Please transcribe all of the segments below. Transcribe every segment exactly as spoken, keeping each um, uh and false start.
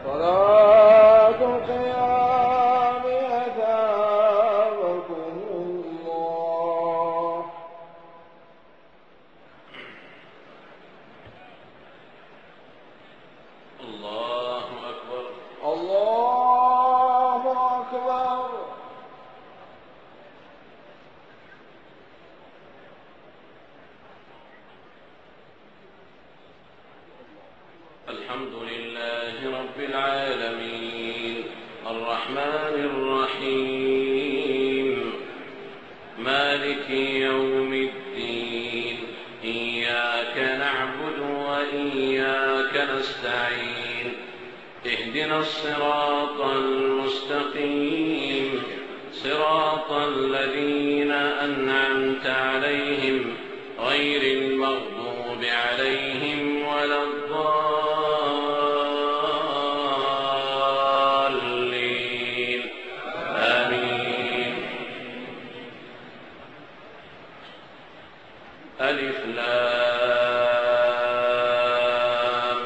صلاة القيام أثابكم الله. الله أكبر. الله أكبر. الحمد لله رب العالمين الرحمن الرحيم مالك يوم الدين إياك نعبد وإياك نستعين اهدنا الصراط المستقيم صراط الذين أنعمت عليهم غير المغضوب عليهم ولا الضالين آمين. ألف لام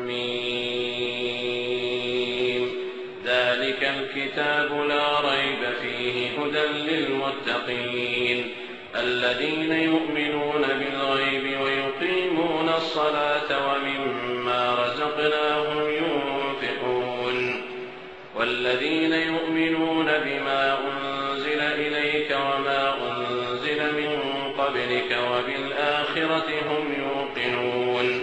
ميم ذلك الكتاب لا ريب فيه هدى للمتقين الذين يؤمنون بالغيب ويقيمون الصلاة ومما رزقناهم ينفقون والذين يؤمنون بما أنزل إليك وما أنزل من قبلك وبالآخرة هم يوقنون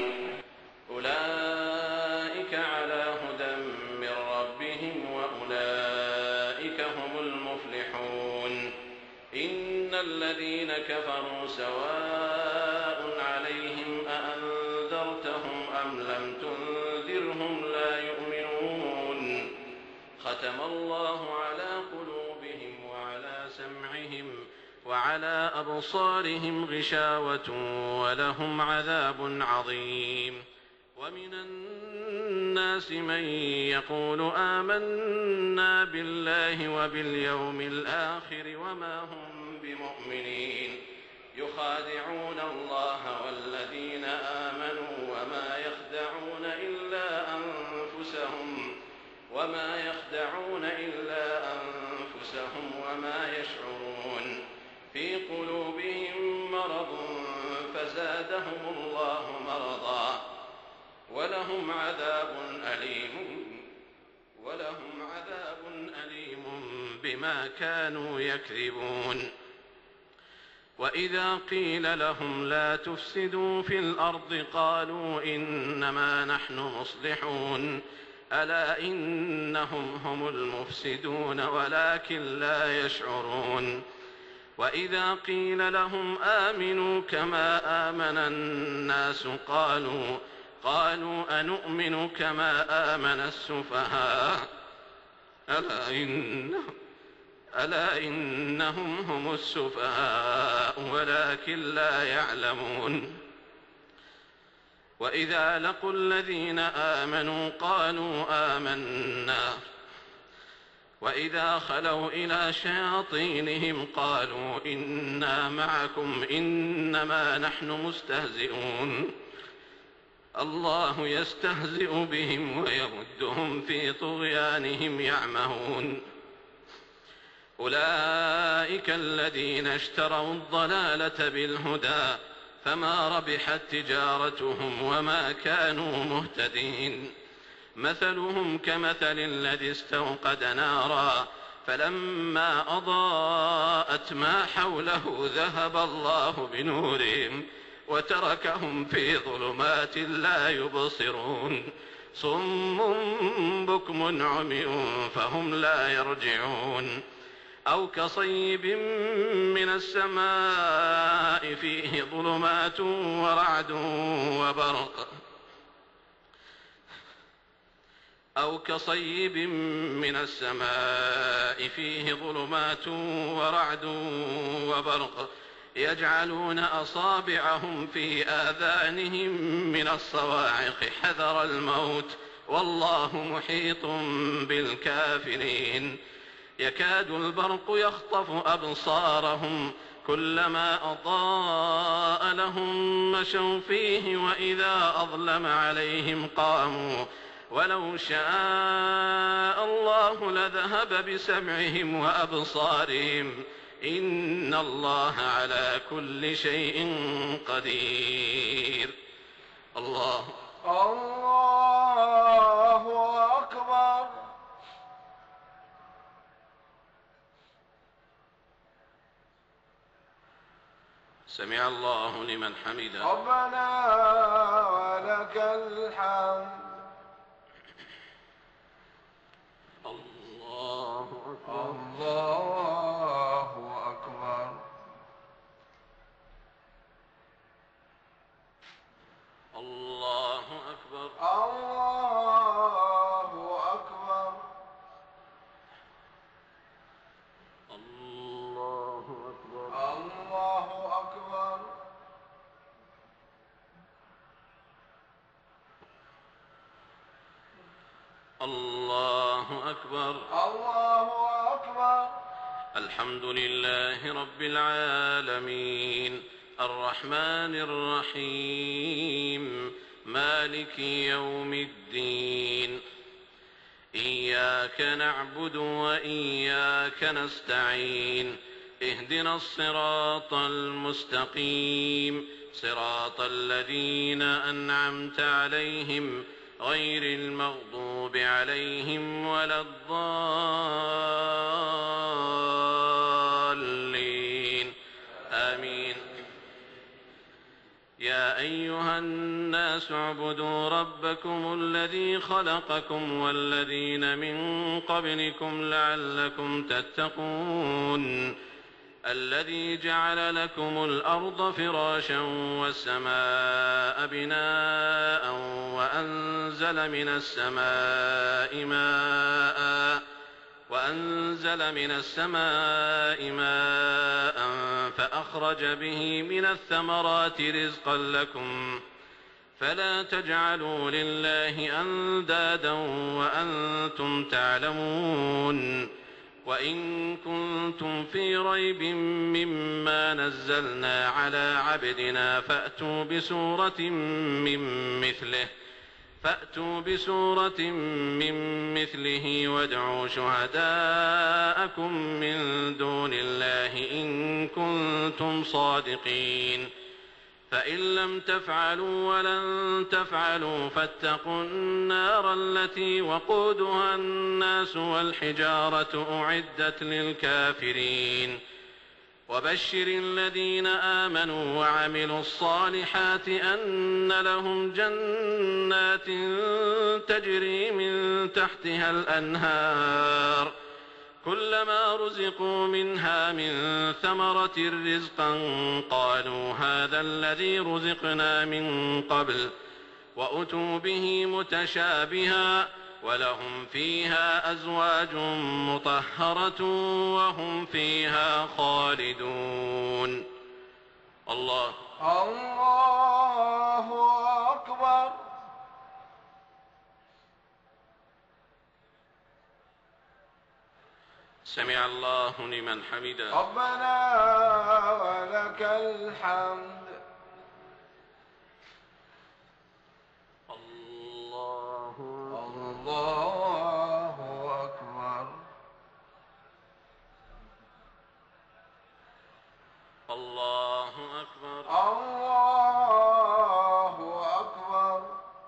أولئك على هدى من ربهم وأولئك هم المفلحون. إن الذين كفروا سواء عليهم أأنذرتهم أم لم تنذرهم لا يؤمنون ختم الله على قلوبهم وعلى سمعهم وعلى أبصارهم غشاوة ولهم عذاب عظيم. ومن الناس من يقول آمنا بالله وباليوم الآخر وما هم بمؤمنين يخادعون الله والذين آمنوا وما يخدعون إلا أنفسهم وما يخدعون إلا أنفسهم وما يشعرون. في قلوبهم مرض فزادهم الله مرضا ولهم عذاب أليم ولهم عذاب أليم بما كانوا يكذبون. وإذا قيل لهم لا تفسدوا في الأرض قالوا إنما نحن مصلحون ألا إنهم هم المفسدون ولكن لا يشعرون. وإذا قيل لهم آمنوا كما آمن الناس قالوا قالوا أنؤمن كما آمن السفهاء ألا إنهم ألا إنهم هم السفهاء ولكن لا يعلمون. وإذا لقوا الذين آمنوا قالوا آمنا وإذا خلوا إلى شياطينهم قالوا إنا معكم إنما نحن مستهزئون الله يستهزئ بهم ويمدهم في طغيانهم يعمهون. أولئك الذين اشتروا الضلالة بالهدى فما ربحت تجارتهم وما كانوا مهتدين. مثلهم كمثل الذي استوقد نارا فلما أضاءت ما حوله ذهب الله بنورهم وتركهم في ظلمات لا يبصرون صم بكم عمي فهم لا يرجعون. أو كصيب من السماء فيه ظلمات ورعد وبرق أو كصيب من السماء فيه ظلمات ورعد وبرق يجعلون أصابعهم في آذانهم من الصواعق حذر الموت والله محيط بالكافرين. يكاد البرق يخطف أبصارهم كلما أضاء لهم مشوا فيه وإذا أظلم عليهم قاموا ولو شاء الله لذهب بسمعهم وأبصارهم إن الله على كل شيء قدير. الله الله أكبر. سمع الله لمن حمده. ربنا ولك الحمد. الله أكبر. الله أكبر. الله أكبر. الله أكبر. الله أكبر. الله أكبر. الله أكبر. الله أكبر. الحمد لله رب العالمين الرحمن الرحيم مالك يوم الدين إياك نعبد وإياك نستعين اهدنا الصراط المستقيم صراط الذين أنعمت عليهم غير المغضوب عليهم ولا الضالين آمين. يا أيها الناس اعبدوا ربكم الذي خلقكم والذين من قبلكم لعلكم تتقون الذي جعل لكم الأرض فراشا والسماء بناء وأنزل من السماء ماء وأنزل من السماء ماء فأخرج به من الثمرات رزقا لكم فلا تجعلوا لله أندادا وأنتم تعلمون. وإن كنتم في ريب مما نزلنا على عبدنا فأتوا بسورة من مثله فأتوا بسورة من مثله وادعوا شهداءكم من دون الله إن كنتم صادقين. فإن لم تفعلوا ولن تفعلوا فاتقوا النار التي وقودها الناس والحجارة أعدت للكافرين. وبشر الذين آمنوا وعملوا الصالحات أن لهم جنات تجري من تحتها الأنهار كلما رزقوا منها من ثمرة رزقا قالوا هذا الذي رزقنا من قبل وأتوا به متشابها ولهم فيها أزواج مطهرة وهم فيها خالدون. الله الله أكبر. سمع الله لمن حمده. ربنا ولك الحمد. الله الله أكبر. الله أكبر. الله أكبر.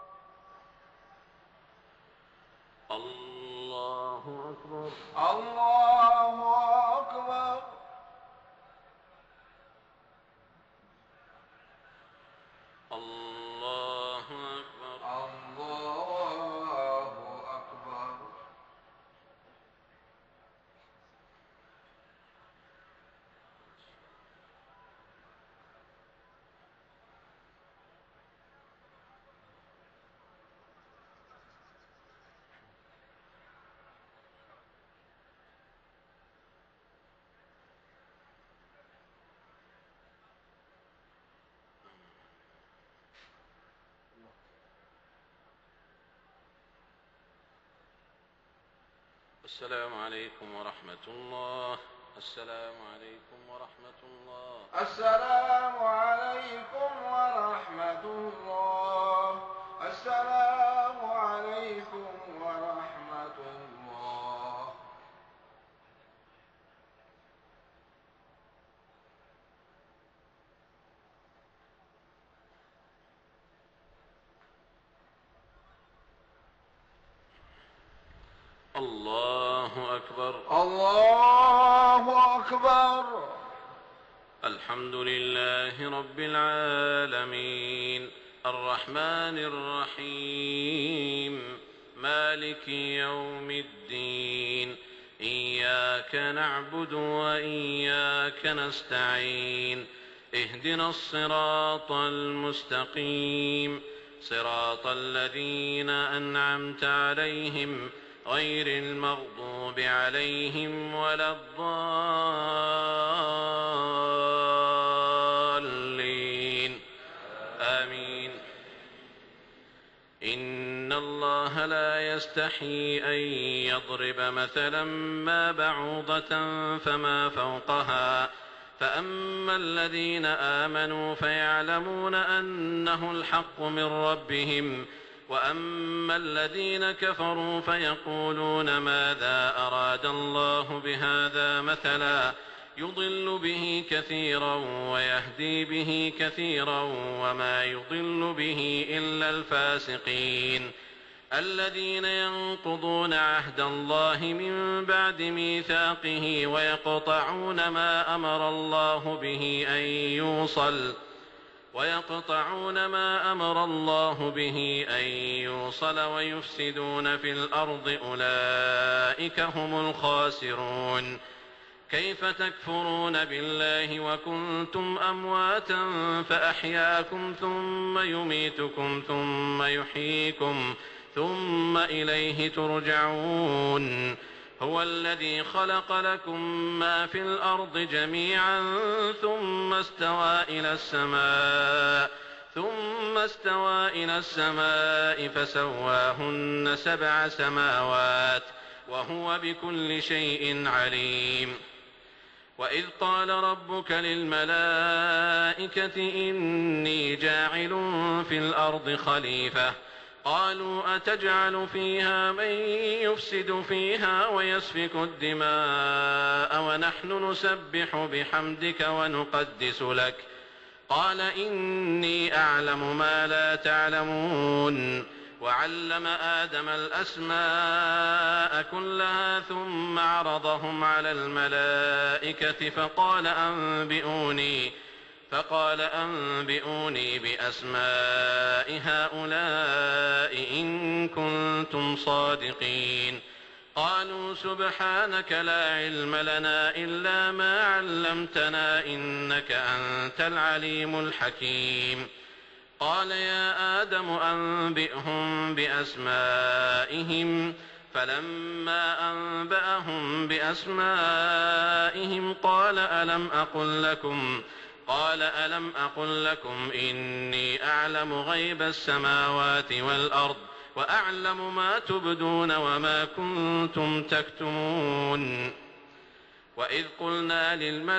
الله أكبر. الله أكبر. الله أكبر. الله أكبر. السلام عليكم ورحمة الله. السلام عليكم ورحمة الله. السلام عليكم ورحمة الله. السلام عليكم الله أكبر. الله أكبر. الحمد لله رب العالمين الرحمن الرحيم مالك يوم الدين إياك نعبد وإياك نستعين اهدنا الصراط المستقيم صراط الذين أنعمت عليهم غير المغضوب عليهم ولا الضالين آمين. إن الله لا يستحيي أن يضرب مثلا ما بعوضة فما فوقها فأما الذين آمنوا فيعلمون أنه الحق من ربهم وأما الذين كفروا فيقولون ماذا أراد الله بهذا مثلا يضل به كثيرا ويهدي به كثيرا وما يضل به إلا الفاسقين الذين ينقضون عهد الله من بعد ميثاقه ويقطعون ما أمر الله به أن يوصل ويقطعون ما أمر الله به أن يوصل ويفسدون في الأرض أولئك هم الخاسرون. كيف تكفرون بالله وكنتم أمواتا فأحياكم ثم يميتكم ثم يحييكم ثم إليه ترجعون. هو الذي خلق لكم ما في الأرض جميعا ثم استوى إلى السماء ثم استوى إلى السماء فسواهن سبع سماوات وهو بكل شيء عليم. وإذ قال ربك للملائكة إني جاعل في الأرض خليفة قالوا أتجعل فيها من يفسد فيها ويسفك الدماء ونحن نسبح بحمدك ونقدس لك قال إني أعلم ما لا تعلمون. وعلم آدم الأسماء كلها ثم عرضهم على الملائكة فقال أنبئوني فقال أنبئوني بأسماء هؤلاء إن كنتم صادقين. قالوا سبحانك لا علم لنا إلا ما علمتنا إنك أنت العليم الحكيم. قال يا آدم أنبئهم بأسمائهم فلما أنبأهم بأسمائهم قال ألم أقل لكم قال ألم أقل لكم إني أعلم غيب السماوات والأرض وأعلم ما تبدون وما كنتم تكتمون. وإذ قلنا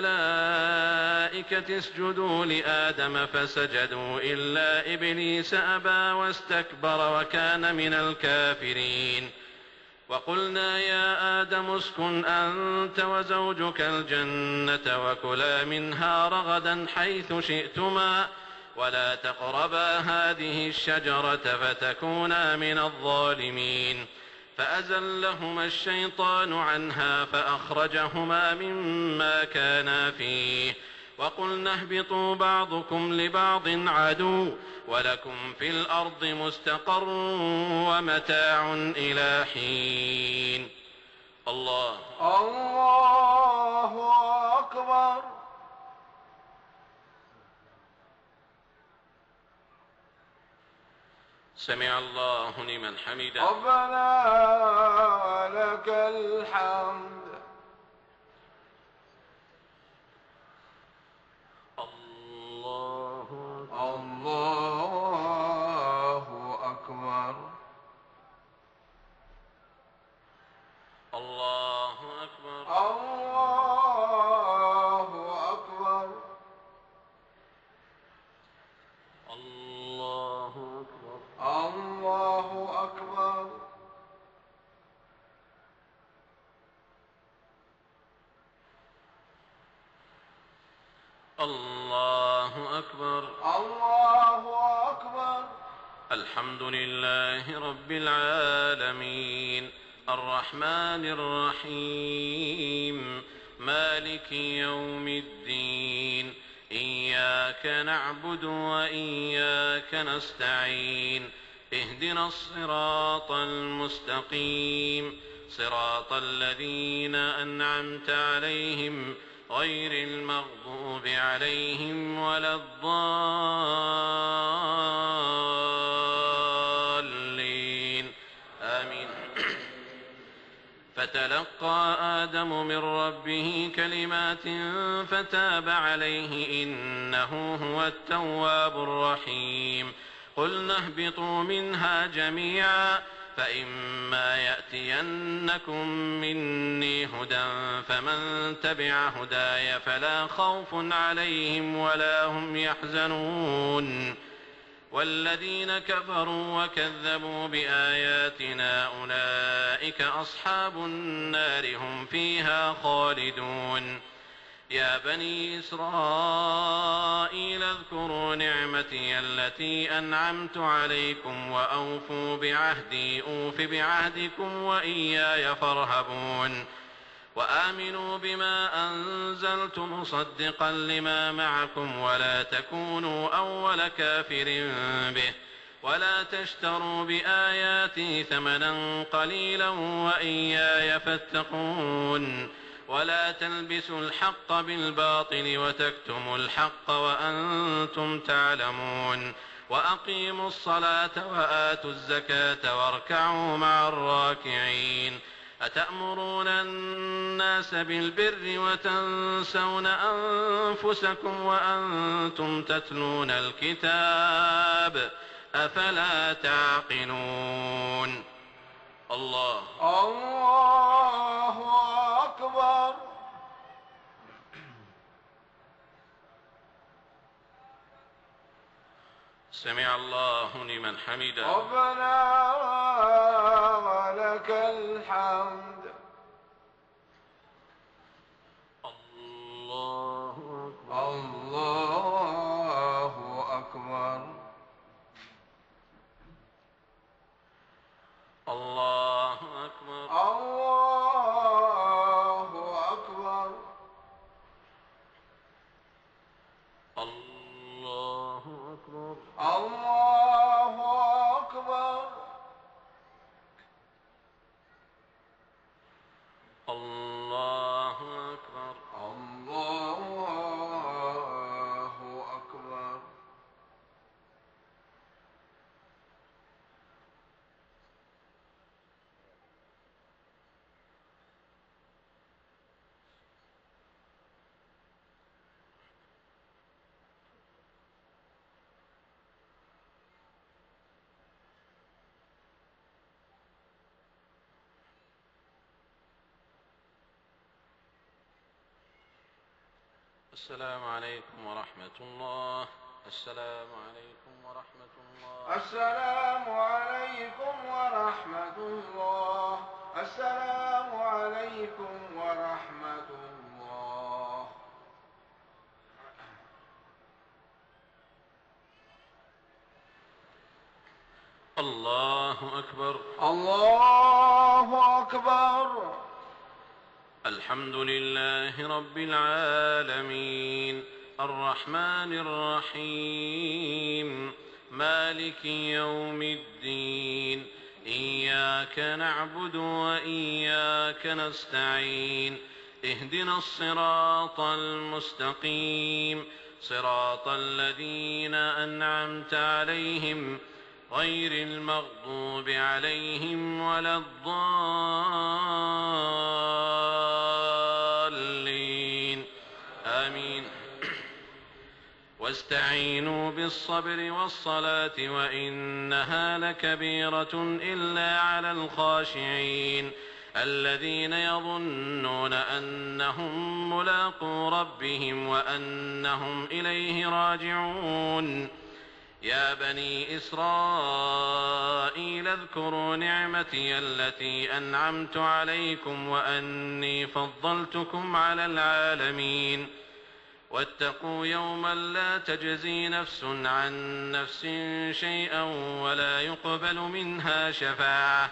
للملائكة اسجدوا لآدم فسجدوا إلا إبليس أبى واستكبر وكان من الكافرين. وقلنا يا آدم اسكن أنت وزوجك الجنة وكلا منها رغدا حيث شئتما ولا تقربا هذه الشجرة فتكونا من الظالمين. فأزلهما الشيطان عنها فأخرجهما مما كانا فيه وقلنا اهبطوا بعضكم لبعض عدو ولكم في الأرض مستقر ومتاع إلى حين. الله الله أكبر. سمع الله لمن حمده. ربنا ولك الحمد. الله الله أكبر. الله أكبر. الله أكبر. الله أكبر. الله أكبر. الله أكبر. الله أكبر. الحمد لله رب العالمين الرحمن الرحيم مالك يوم الدين إياك نعبد وإياك نستعين اهدنا الصراط المستقيم صراط الذين أنعمت عليهم غير المغضوب عليهم ولا الضالين آمين. فتلقى آدم من ربه كلمات فتاب عليه إنه هو التواب الرحيم. قلنا اهبطوا منها جميعا فإما يأتينكم مني هدى فمن تبع هداي فلا خوف عليهم ولا هم يحزنون والذين كفروا وكذبوا بآياتنا أولئك أصحاب النار هم فيها خالدون. يا بني إسرائيل اذكروا نعمتي التي أنعمت عليكم وأوفوا بعهدي أوف بعهدكم وإياي فارهبون. وآمنوا بما أنزلت مصدقا لما معكم ولا تكونوا أول كافر به ولا تشتروا بآياتي ثمنا قليلا وإياي فاتقون. ولا تلبسوا الحق بالباطل وتكتموا الحق وأنتم تعلمون. وأقيموا الصلاة وآتوا الزكاة واركعوا مع الراكعين. أتأمرون الناس بالبر وتنسون أنفسكم وأنتم تتلون الكتاب أفلا تعقلون. الله الله أكبر. سمع الله لمن حمده. ربنا ولك الحمد. الله أكبر. الله أكبر. الله أكبر. الله أكبر. الله أكبر. الله أكبر. الله أكبر. الله أكبر. السلام عليكم ورحمة الله. السلام عليكم ورحمة الله. السلام عليكم ورحمة الله. السلام عليكم ورحمة الله. الله أكبر. الله أكبر. الحمد لله رب العالمين الرحمن الرحيم مالك يوم الدين إياك نعبد وإياك نستعين اهدنا الصراط المستقيم صراط الذين أنعمت عليهم غير المغضوب عليهم ولا الضالين آمين. واستعينوا بالصبر والصلاة وإنها لكبيرة إلا على الخاشعين الذين يظنون أنهم ملاقو ربهم وأنهم إليه راجعون. يا بني إسرائيل اذكروا نعمتي التي أنعمت عليكم وأني فضلتكم على العالمين. واتقوا يوما لا تجزي نفس عن نفس شيئا ولا يقبل منها شفاعة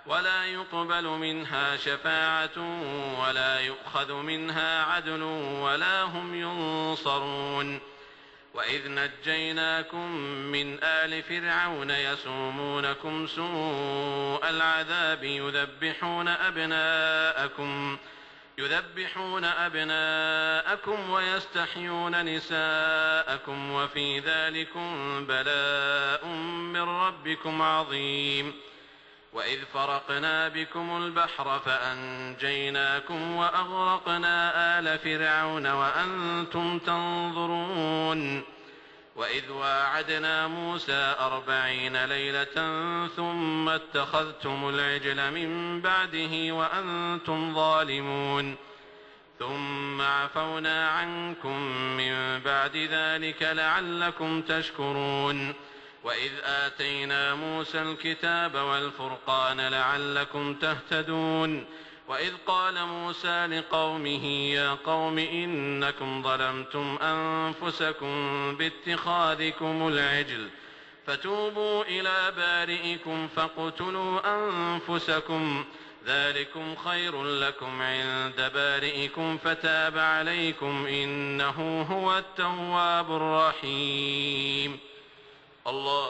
ولا يقبل منها شفاعة ولا يؤخذ منها عدل ولا هم ينصرون. وإذ نجيناكم من آل فرعون يسومونكم سوء العذاب يذبحون أبناءكم يذبحون أبناءكم ويستحيون نساءكم وفي ذلكم بلاء من ربكم عظيم. وإذ فرقنا بكم البحر فأنجيناكم وأغرقنا آل فرعون وأنتم تنظرون. وإذ واعدنا موسى أربعين ليلة ثم اتخذتم العجل من بعده وأنتم ظالمون ثم عفونا عنكم من بعد ذلك لعلكم تشكرون. وإذ آتينا موسى الكتاب والفرقان لعلكم تهتدون. وإذ قال موسى لقومه يا قوم إنكم ظلمتم أنفسكم باتخاذكم العجل فتوبوا إلى بارئكم فاقتلوا أنفسكم ذلكم خير لكم عند بارئكم فتاب عليكم إنه هو التواب الرحيم. الله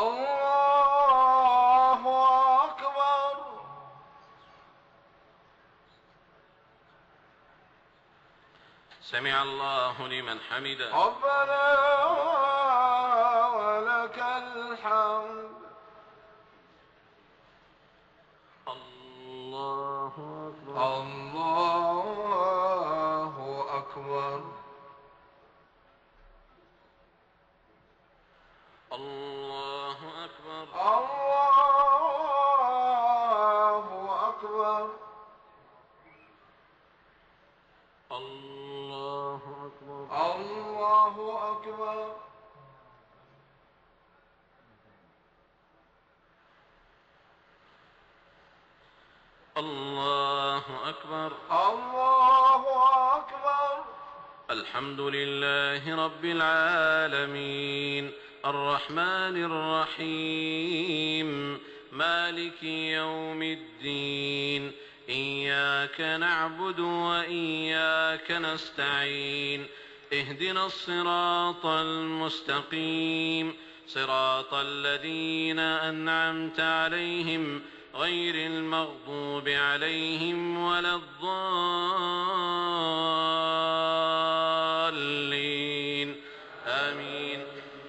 الله أكبر. سمع الله لمن حمده. ربنا ولك الحمد. الله أكبر. الله أكبر. الله أكبر. الله أكبر. الله أكبر. الله أكبر. الله أكبر. الله أكبر. الحمد لله رب العالمين الرحمن الرحيم مالك يوم الدين إياك نعبد وإياك نستعين اهدنا الصراط المستقيم صراط الذين أنعمت عليهم غير المغضوب عليهم ولا الضالين آمين.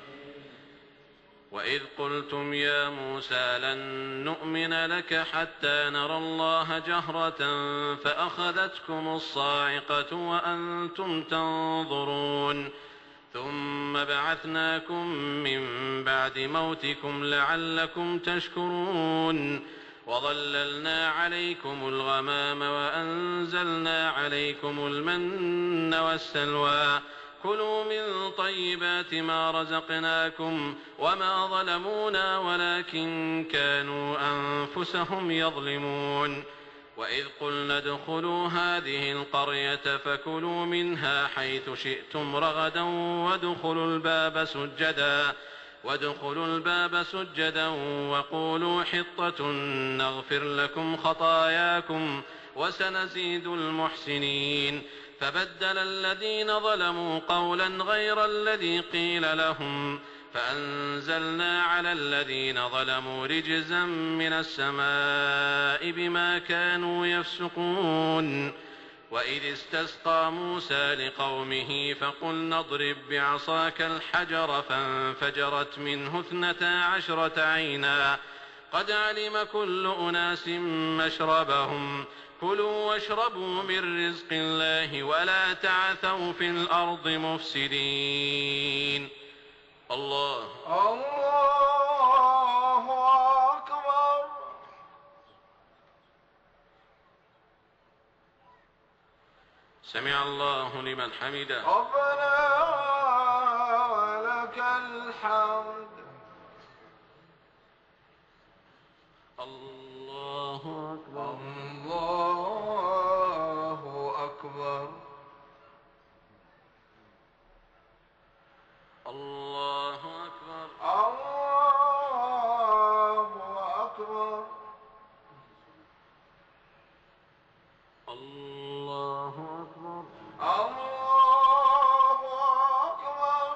وإذ قلتم يا موسى لن نؤمن لك حتى نرى الله جهرة فأخذتكم الصاعقة وأنتم تنظرون ثم بعثناكم من بعد موتكم لعلكم تشكرون. وظللنا عليكم الغمام وأنزلنا عليكم المن والسلوى كلوا من طيبات ما رزقناكم وما ظلمونا ولكن كانوا أنفسهم يظلمون. وإذ قلنا ادخلوا هذه القرية فكلوا منها حيث شئتم رغدا وادخلوا الباب سجدا وادخلوا الباب سجدا وقولوا حطة نغفر لكم خطاياكم وسنزيد المحسنين. فبدل الذين ظلموا قولا غير الذي قيل لهم فأنزلنا على الذين ظلموا رجزا من السماء بما كانوا يفسقون. وإذ استسقى موسى لقومه فقلنا اضرب بعصاك الحجر فانفجرت منه اثنتا عشرة عينا قد علم كل أناس مشربهم كلوا واشربوا من رزق الله ولا تعثوا في الأرض مفسدين. الله الله أكبر. سمع الله لمن حمده. ربنا ولك الحمد. الله أكبر. الله أكبر. الله أكبر. الله أكبر. الله أكبر. الله أكبر.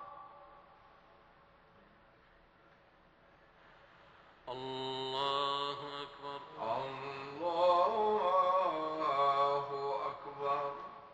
الله أكبر. الله أكبر.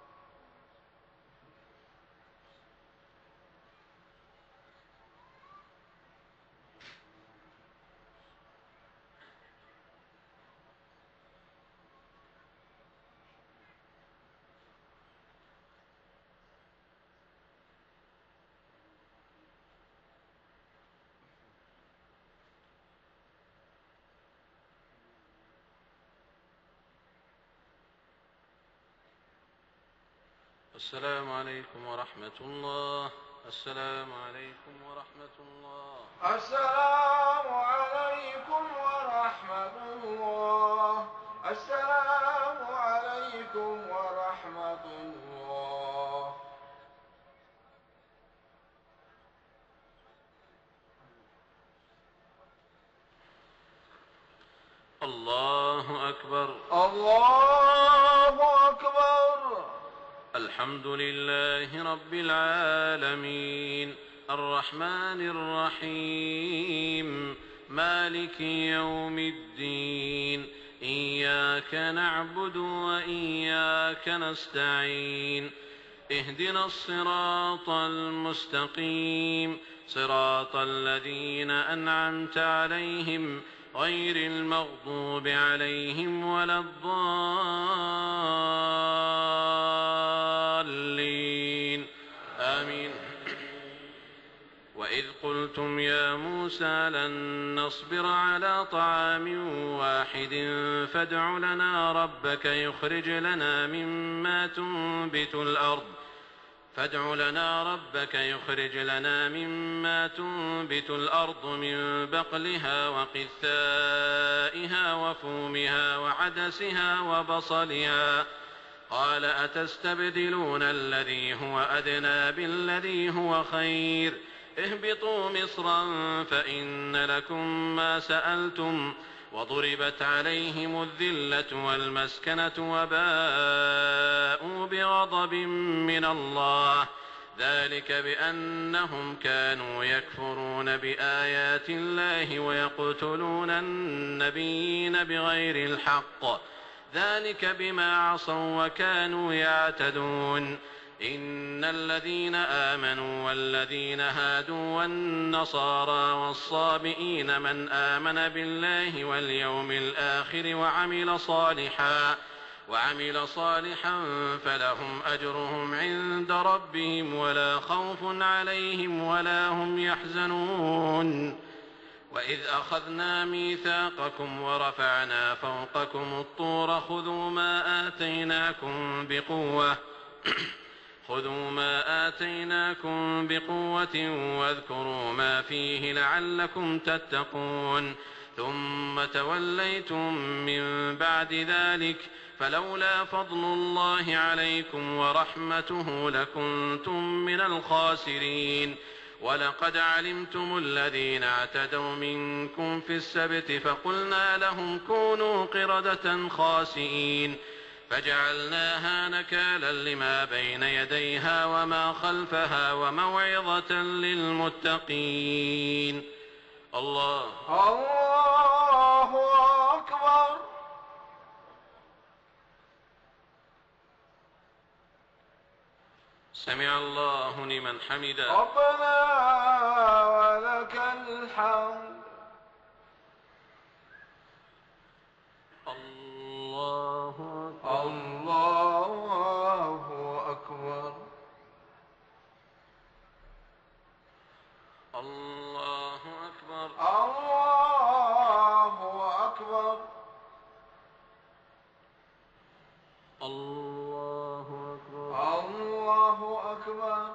السلام عليكم ورحمة الله. السلام عليكم ورحمة الله. السلام عليكم ورحمة الله. السلام عليكم ورحمة الله. الله أكبر. الله أكبر. الحمد لله رب العالمين الرحمن الرحيم مالك يوم الدين إياك نعبد وإياك نستعين اهدنا الصراط المستقيم صراط الذين أنعمت عليهم غير المغضوب عليهم ولا الضالين آمين. وإذ قلتم يا موسى لن نصبر على طعام واحد فادع لنا ربك يخرج لنا مما تنبت الأرض فادع لنا ربك يخرج لنا مما تنبت الأرض من بقلها وقثائها وفومها وعدسها وبصلها قال أتستبدلون الذي هو أدنى بالذي هو خير اهبطوا مصرا فإن لكم ما سألتم وضربت عليهم الذلة والمسكنة وباءوا بغضب من الله ذلك بأنهم كانوا يكفرون بآيات الله ويقتلون النبيين بغير الحق ذلك بما عصوا وكانوا يعتدون إن الذين آمنوا والذين هادوا والنصارى والصابئين من آمن بالله واليوم الآخر وعمل صالحا وعمل صالحا فلهم أجرهم عند ربهم ولا خوف عليهم ولا هم يحزنون. وإذ أخذنا ميثاقكم ورفعنا فوقكم الطور خذوا ما آتيناكم بقوة خذوا ما آتيناكم بقوة واذكروا ما فيه لعلكم تتقون ثم توليتم من بعد ذلك فلولا فضل الله عليكم ورحمته لكنتم من الخاسرين ولقد علمتم الذين اعتدوا منكم في السبت فقلنا لهم كونوا قردة خاسئين فجعلناها نكالا لما بين يديها وما خلفها وموعظة للمتقين. الله الله أكبر. سمع الله لمن حمده. ربنا ولك الحمد. الله أكبر. الله أكبر. الله أكبر. الله أكبر. الله أكبر. الله أكبر.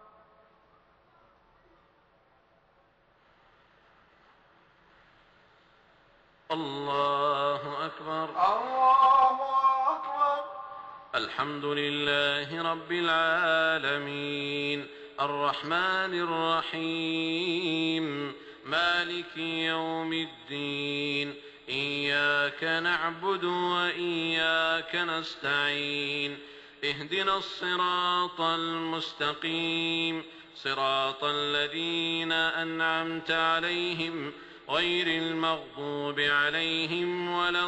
الله أكبر. الله أكبر. الحمد لله رب العالمين الرحمن الرحيم مالك يوم الدين إياك نعبد وإياك نستعين اهدنا الصراط المستقيم صراط الذين أنعمت عليهم غير المغضوب عليهم ولا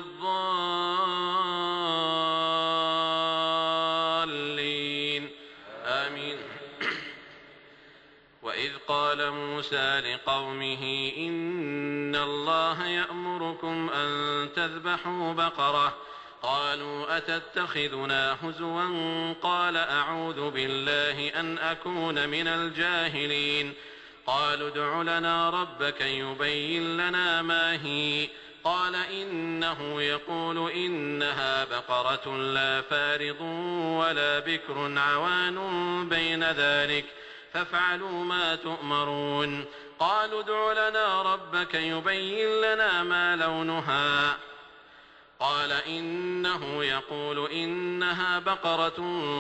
الضالين آمين. وإذ قال موسى لقومه إن الله يأمركم أن تذبحوا بقرة قالوا أتتخذنا هزوا قال أعوذ بالله أن أكون من الجاهلين قالوا ادع لنا ربك يبين لنا ما هي قال إنه يقول إنها بقرة لا فارض ولا بكر عوان بين ذلك فافعلوا ما تؤمرون قالوا ادع لنا ربك يبين لنا ما لونها قال إنه يقول إنها بقرة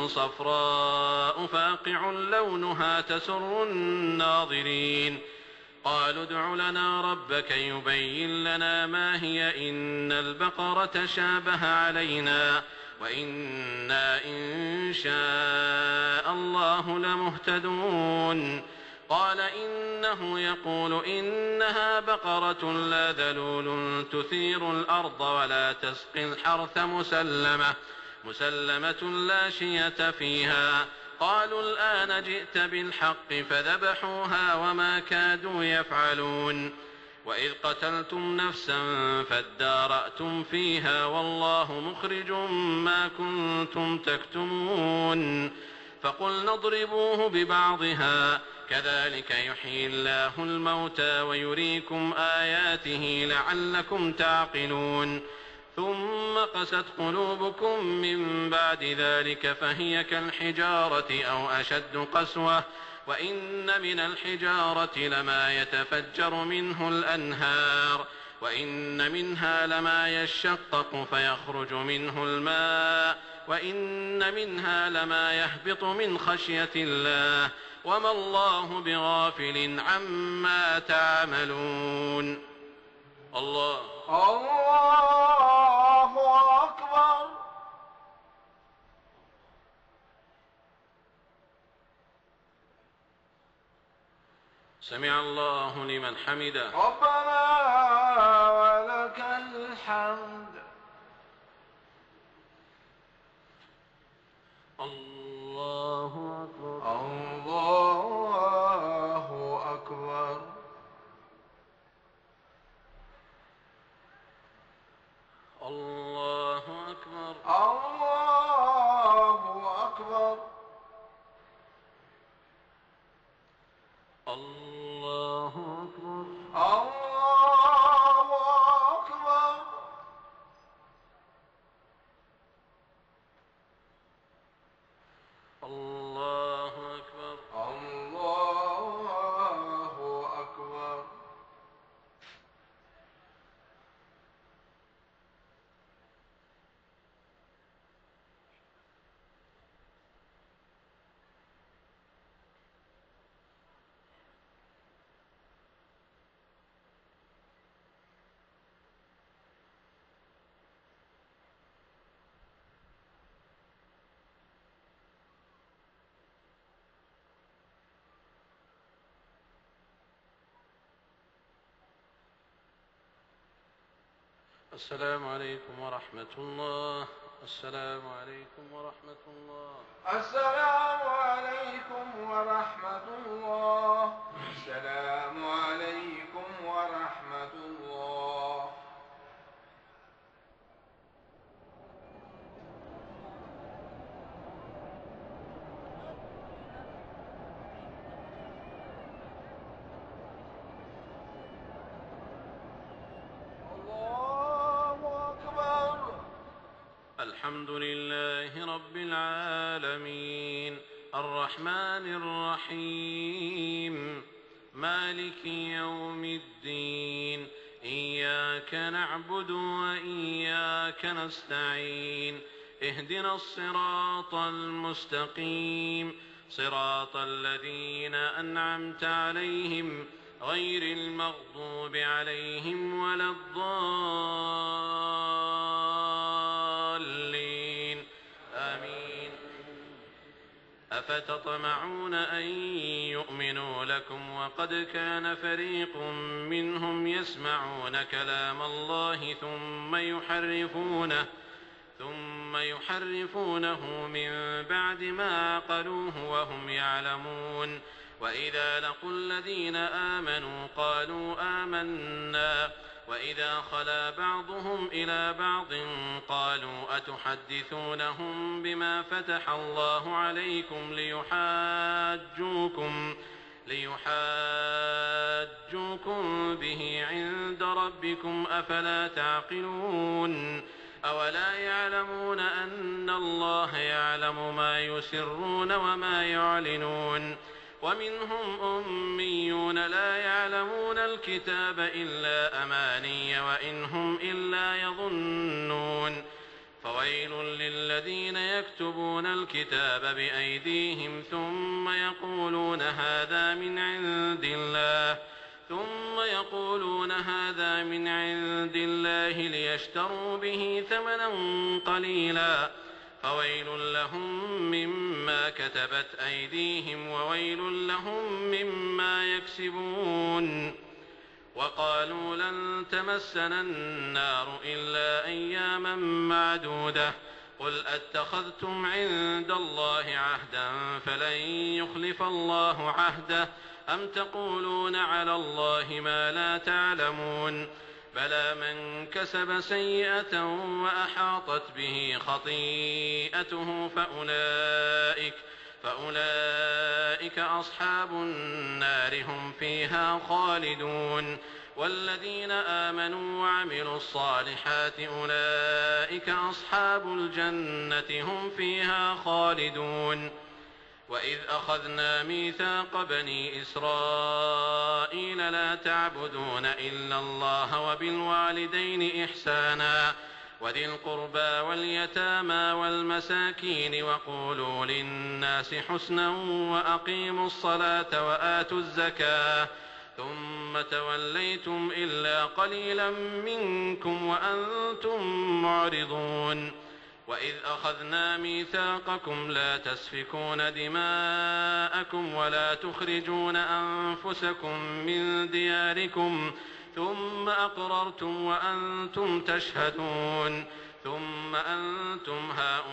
صفراء فاقع لونها تسر الناظرين قالوا ادع لنا ربك يبين لنا ما هي إن البقرة شابه علينا وإنا إن شاء الله لمهتدون قال إنه يقول إنها بقرة لا ذلول تثير الأرض ولا تسقي الحرث مسلمة مسلمة لا شية فيها قالوا الآن جئت بالحق فذبحوها وما كادوا يفعلون وإذ قتلتم نفسا فادارأتم فيها والله مخرج ما كنتم تكتمون فقلنا اضربوه ببعضها كذلك يحيي الله الموتى ويريكم آياته لعلكم تعقلون ثم قست قلوبكم من بعد ذلك فهي كالحجارة أو أشد قسوة وإن من الحجارة لما يتفجر منه الأنهار وإن منها لما يشقق فيخرج منه الماء وإن منها لما يهبط من خشية الله وما الله بغافل عما تعملون. الله الله أكبر. سمع الله لمن حمده. ربنا ولك الحمد. الله أكبر. الله أكبر. الله أكبر. الله أكبر. الله أكبر. الله أكبر. الله أكبر. الله أكبر. السلام عليكم ورحمة الله. السلام عليكم ورحمة الله. السلام عليكم ورحمة الله. السلام عليكم ورحمة الله. الحمد لله رب العالمين الرحمن الرحيم مالك يوم الدين إياك نعبد وإياك نستعين اهدنا الصراط المستقيم صراط الذين أنعمت عليهم غير المغضوب عليهم ولا الضالين آمين. أفتطمعون أن يؤمنوا لكم وقد كان فريق منهم يسمعون كلام الله ثم يحرفونه ثم يحرفونه من بعد ما عقلوه وهم يعلمون. وإذا لقوا الذين آمنوا قالوا آمنا وإذا خلا بعضهم إلى بعض قالوا أتحدثونهم بما فتح الله عليكم ليحاجوكم ليحاجوكم به عند ربكم أفلا تعقلون. أولا يعلمون أن الله يعلم ما يسرون وما يعلنون. ومنهم أميون لا يعلمون الكتاب إلا أماني وإن هم إلا يظنون. فويل للذين يكتبون الكتاب بأيديهم ثم يقولون هذا من عند الله ثم يقولون هذا من عند الله ليشتروا به ثمنا قليلا فويل لهم مما كتبت أيديهم وويل لهم مما يكسبون. وقالوا لن تمسنا النار إلا أياما معدودة قل أتخذتم عند الله عهدا فلن يخلف الله عهده أم تقولون على الله ما لا تعلمون. بلى من كسب سيئة وأحاطت به خطيئته فأولئك, فأولئك أصحاب النار هم فيها خالدون. والذين آمنوا وعملوا الصالحات أولئك أصحاب الجنة هم فيها خالدون. وإذ أخذنا ميثاق بني إسرائيل لا تعبدون إلا الله وبالوالدين إحسانا وذي القربى واليتامى والمساكين وقولوا للناس حسنا وأقيموا الصلاة وآتوا الزكاة ثم توليتم إلا قليلا منكم وأنتم معرضون. وإذ أخذنا ميثاقكم لا تسفكون دماءكم ولا تخرجون أنفسكم من دياركم ثم أقررتم وأنتم تشهدون ثم أنتم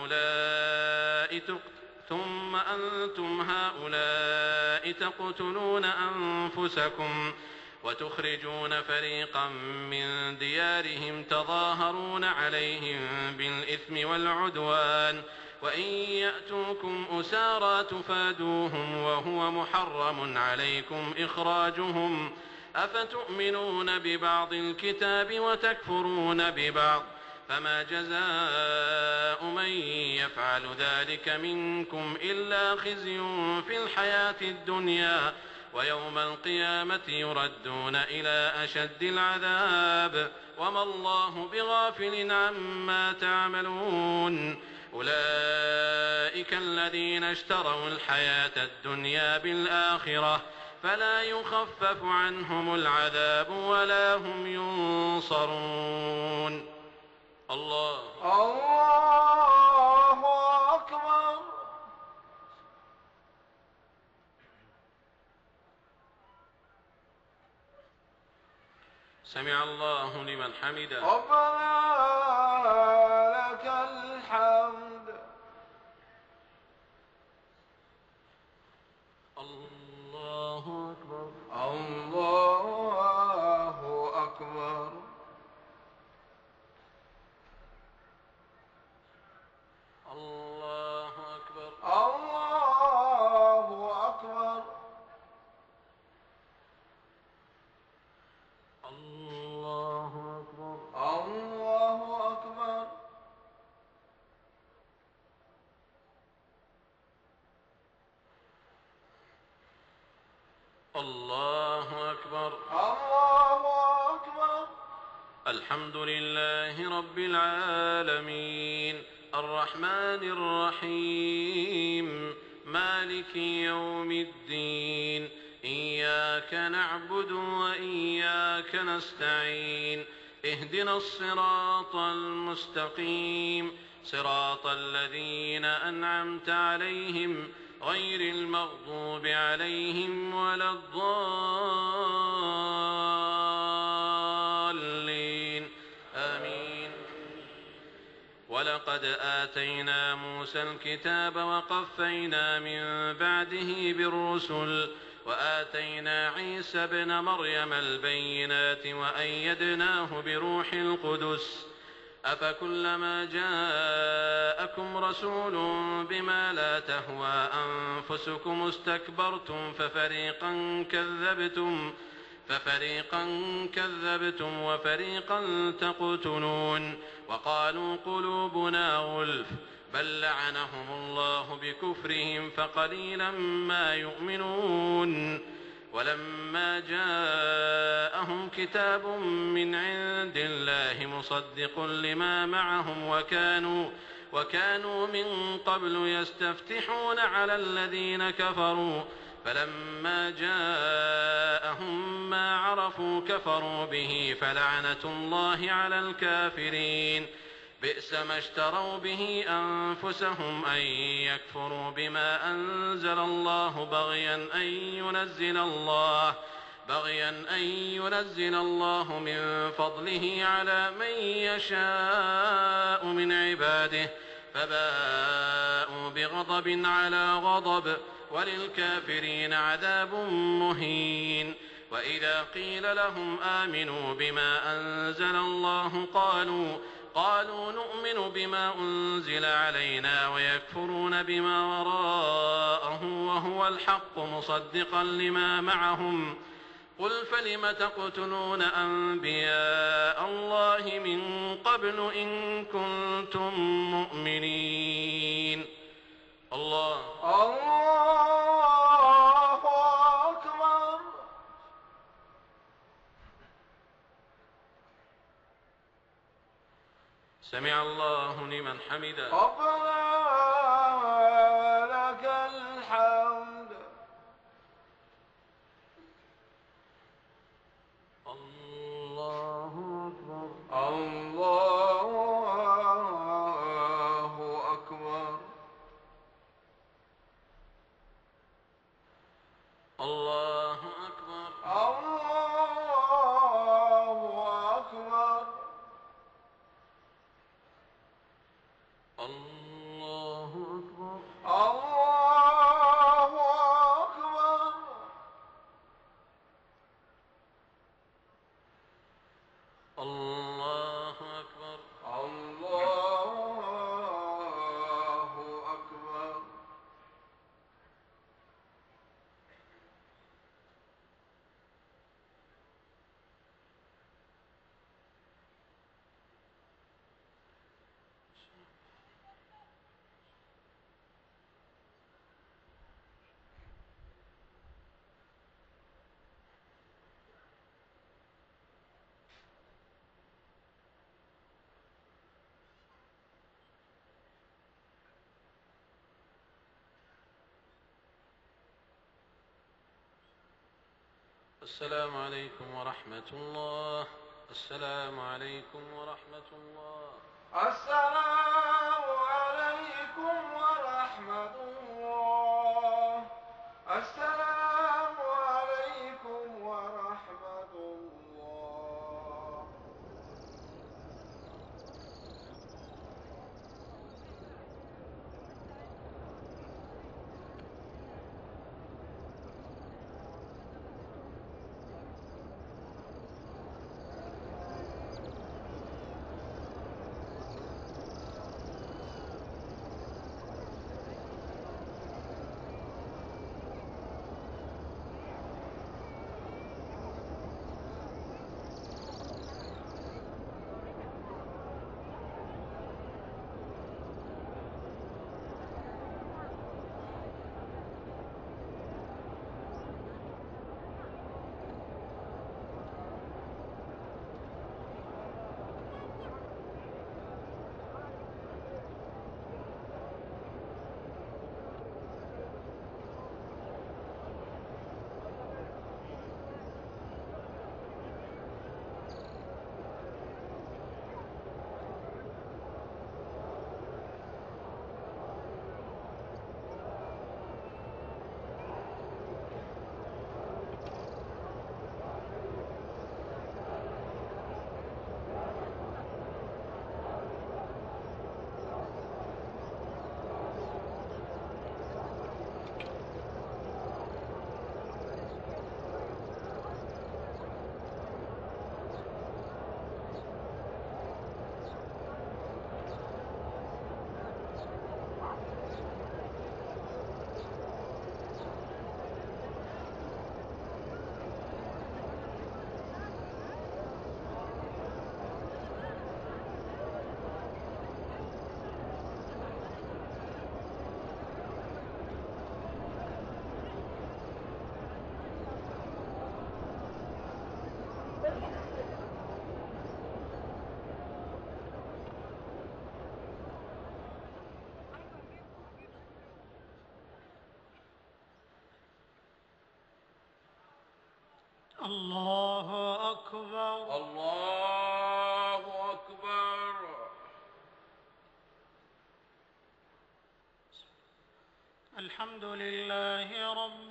هؤلاء ثم أنتم هؤلاء تقتلون أنفسكم وتخرجون فريقا من ديارهم تظاهرون عليهم بالإثم والعدوان وإن يأتوكم أسارى تفادوهم وهو محرم عليكم إخراجهم أفتؤمنون ببعض الكتاب وتكفرون ببعض فما جزاء من يفعل ذلك منكم إلا خزي في الحياة الدنيا ويوم القيامة يردون إلى أشد العذاب وما الله بغافل عما تعملون. أولئك الذين اشتروا الحياة الدنيا بالآخرة فلا يخفف عنهم العذاب ولا هم ينصرون. الله الله أكبر. سمع الله لمن حمده. ربنا لك الحمد. الله أكبر. الله أكبر. الله أكبر. الله أكبر. الله أكبر. الله أكبر. الله أكبر. الله أكبر. الحمد لله رب العالمين الرحمن الرحيم مالك يوم الدين إياك نعبد وإياك نستعين اهدنا الصراط المستقيم صراط الذين أنعمت عليهم غير المغضوب عليهم ولا الضالين آمين. ولقد آتينا موسى الكتاب وقفينا من بعده بالرسل وآتينا عيسى ابن مريم البينات وأيدناه بروح القدس أفكلما جاءكم رسول بما لا تهوى أنفسكم استكبرتم ففريقا كذبتم ففريقا كذبتم وفريقا تقتلون وقالوا قلوبنا غلف بل لعنهم الله بكفرهم فقليلا ما يؤمنون. ولما جاءهم كتاب من عند الله مصدق لما معهم وكانوا وكانوا من قبل يستفتحون على الذين كفروا فلما جاءهم ما عرفوا كفروا به فلعنة الله على الكافرين. بئس ما اشتروا به أنفسهم أن يكفروا بما أنزل الله بغيا أن ينزل الله بغيا أن ينزل الله من فضله على من يشاء من عباده فباءوا بغضب على غضب وللكافرين عذاب مهين. وإذا قيل لهم آمنوا بما أنزل الله قالوا قالوا نؤمن بما أنزل علينا ويكفرون بما وراءه وهو الحق مصدقا لما معهم قل فلم تقتلون أنبياء الله من قبل إن كنتم مؤمنين. الله الله أكبر. سمع الله لمن حمده. ربنا لك الحمد. الله أكبر. الله أكبر. الله أكبر. الله أكبر. الله أكبر. الله أكبر. الله أكبر. الله أكبر. السلام عليكم ورحمة الله. السلام عليكم ورحمة الله. السلام عليكم ورحمة الله. السلام عليكم ورحمة الله. الله أكبر. الله أكبر. الحمد لله رب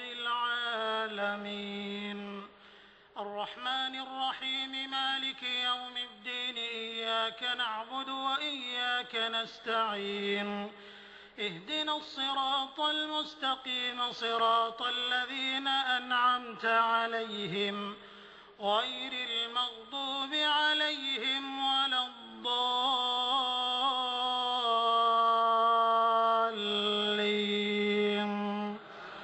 العالمين الرحمن الرحيم مالك يوم الدين إياك نعبد وإياك نستعين اهدنا الصراط المستقيم صراط الذين أنعمت عليهم غير المغضوب عليهم ولا الضالين.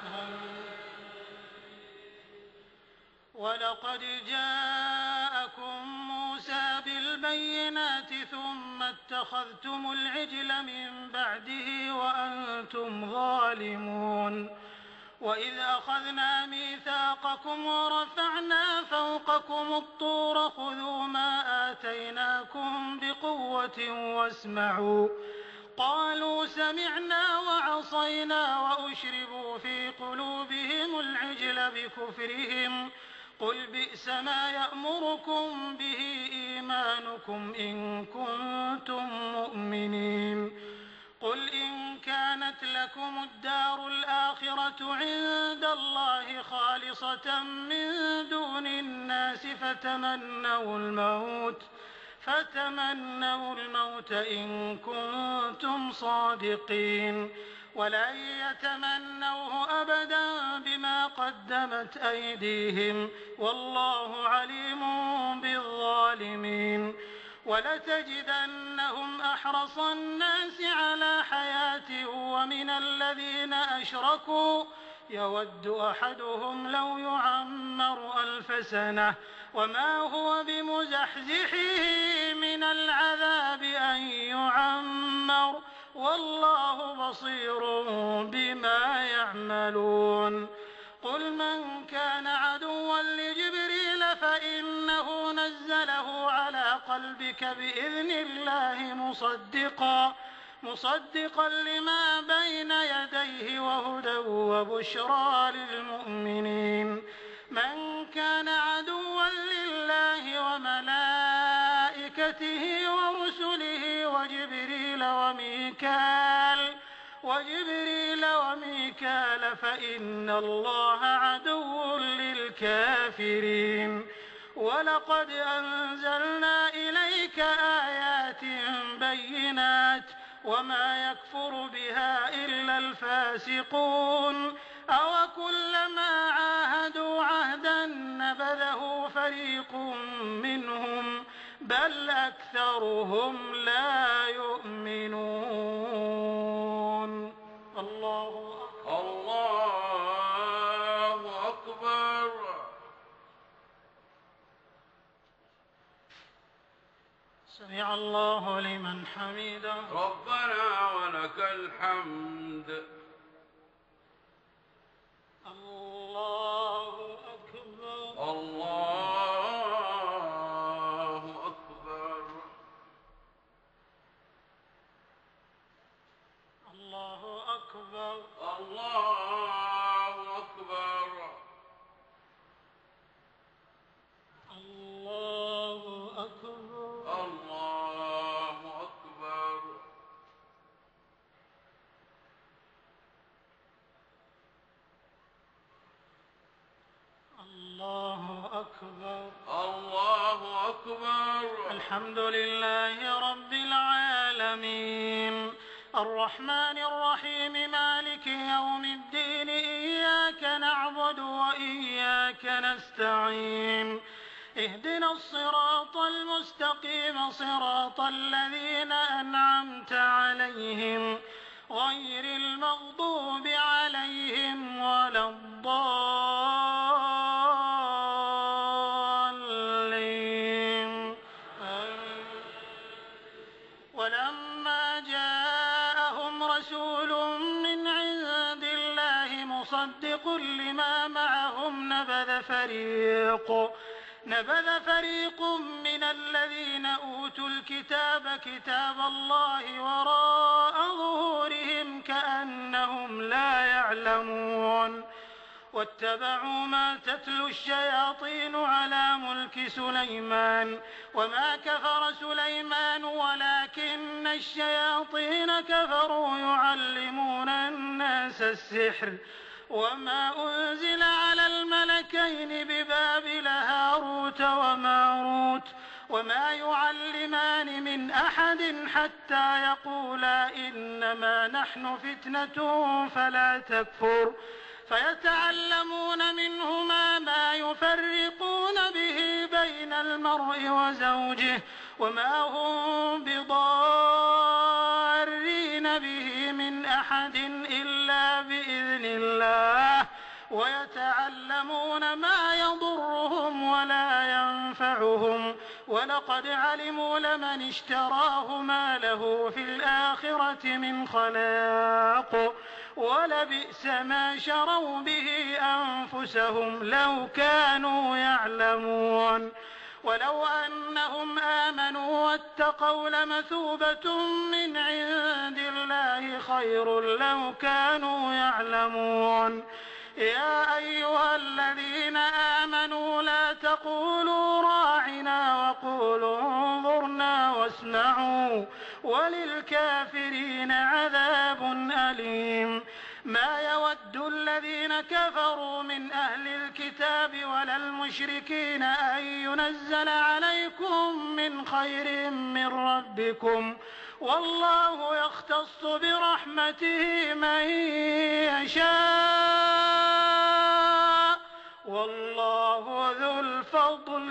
ولقد جاءكم موسى بالبينات ثم اتخذتم العجل من بعده وأنتم ظالمون. وإذ أخذنا ميثاقكم ورفعنا فوقكم الطور خذوا ما آتيناكم بقوة واسمعوا قالوا سمعنا وعصينا وأشربوا في قلوبهم العجل بكفرهم قل بئس ما يأمركم به إيمانكم إن كنتم مؤمنين. قل إن كانت لكم الدار الآخرة عند الله خالصة من دون الناس فتمنوا الموت فتمنوا الموت إن كنتم صادقين ولن يتمنوه أبدا بما قدمت أيديهم والله عليم بالظالمين. ولتجدنهم أحرص الناس على حياة ومن الذين أشركوا يود أحدهم لو يعمر ألف سنة وما هو بمزحزحه من العذاب أن يعمر والله بصير بما يعملون. قل من كان عدوا لجبريل فإنه نزله على قلبك بإذن الله مصدقا مصدقا لما بين يديه وهدى وبشرى للمؤمنين. من كان عدوا لله وملائكته ورسله وجبريل وميكال وجبريل وميكال فإن الله عدو للكافرين. ولقد أنزلنا إليك آيات بينات وما يكفر بها إلا الفاسقون. أوكلما عاهدوا عهدا نبذه فريق منهم بل أكثرهم لا يؤمنون. الله أكبر. الله أكبر. سمع الله لمن حمده. ربنا ولك الحمد. الله أكبر. الله أكبر. الله أكبر. الله أكبر. الله أكبر. الله أكبر. الله أكبر. الله أكبر. الحمد لله رب العالمين الرحمن الرحيم مالك يوم الدين إياك نعبد وإياك نستعين اهدنا الصراط المستقيم صراط الذين أنعمت عليهم غير المغضوب عليهم ولا الضالين. ولما جاءهم رسول من عند الله مصدق لما معهم نبذ فريق نبذ فريق من الذين أوتوا الكتاب كتاب الله وراء ظهورهم كأنهم لا يعلمون واتبعوا ما تتلو الشياطين على ملك سليمان وما كفر سليمان ولكن الشياطين كفروا يعلمون الناس السحر وما أنزل على الملكين ببابل هاروت وماروت وما يعلمان من أحد حتى يقولا إنما نحن فتنة فلا تكفر فيتعلمون منهما ما يفرقون به بين المرء وزوجه وما هم بضارين به من أحد إلا بإذن الله ويتعلمون ما يضرهم ولا ينفعهم ولقد علموا لمن اشتراه ما له في الآخرة من خلاق ولبئس ما شروا به أنفسهم لو كانوا يعلمون ولو أنهم آمنوا واتقوا لمثوبة من عند الله خير لو كانوا يعلمون يا أيها الذين آمنوا لا تقولوا راعنا وقولوا انظرنا واسمعوا وللكافرين عذاب أليم ما يود الذين كفروا من أهل الكتاب ولا المشركين أن ينزل عليكم من خير من ربكم والله يختص برحمته من يشاء والله ذو الفضل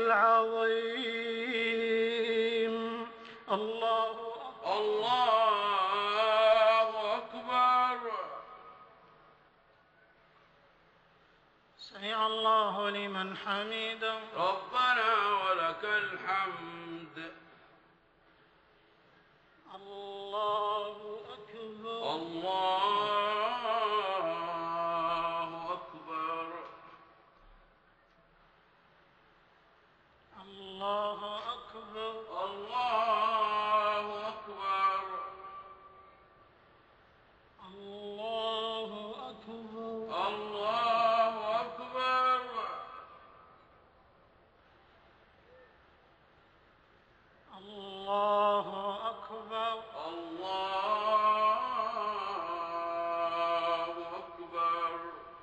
العظيم. الله الله أكبر. سمع الله لمن حمده. ربنا ولك الحمد. الله أكبر. الله أكبر. الله أكبر. الله أكبر. الله أكبر. الله أكبر. الله أكبر. الله أكبر.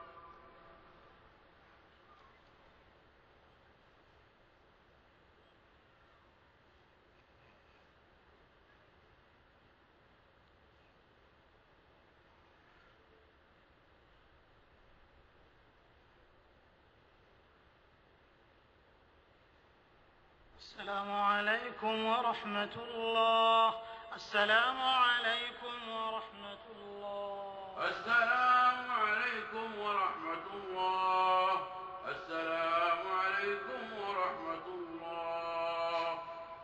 السلام عليكم ورحمة الله. السلام عليكم ورحمة الله. السلام عليكم ورحمة الله. السلام عليكم ورحمة الله.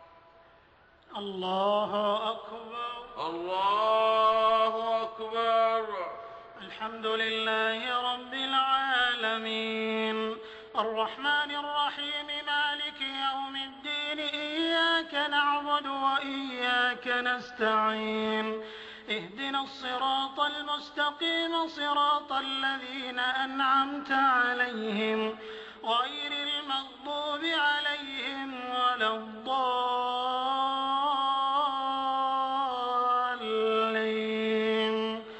الله أكبر. الله أكبر. الحمد لله رب العالمين الرحمن الرحيم مالك يوم الدين إياك نعبد وإياك نستعين اهدنا الصراط المستقيم صراط الذين أنعمت عليهم غير المغضوب عليهم ولا الضالين.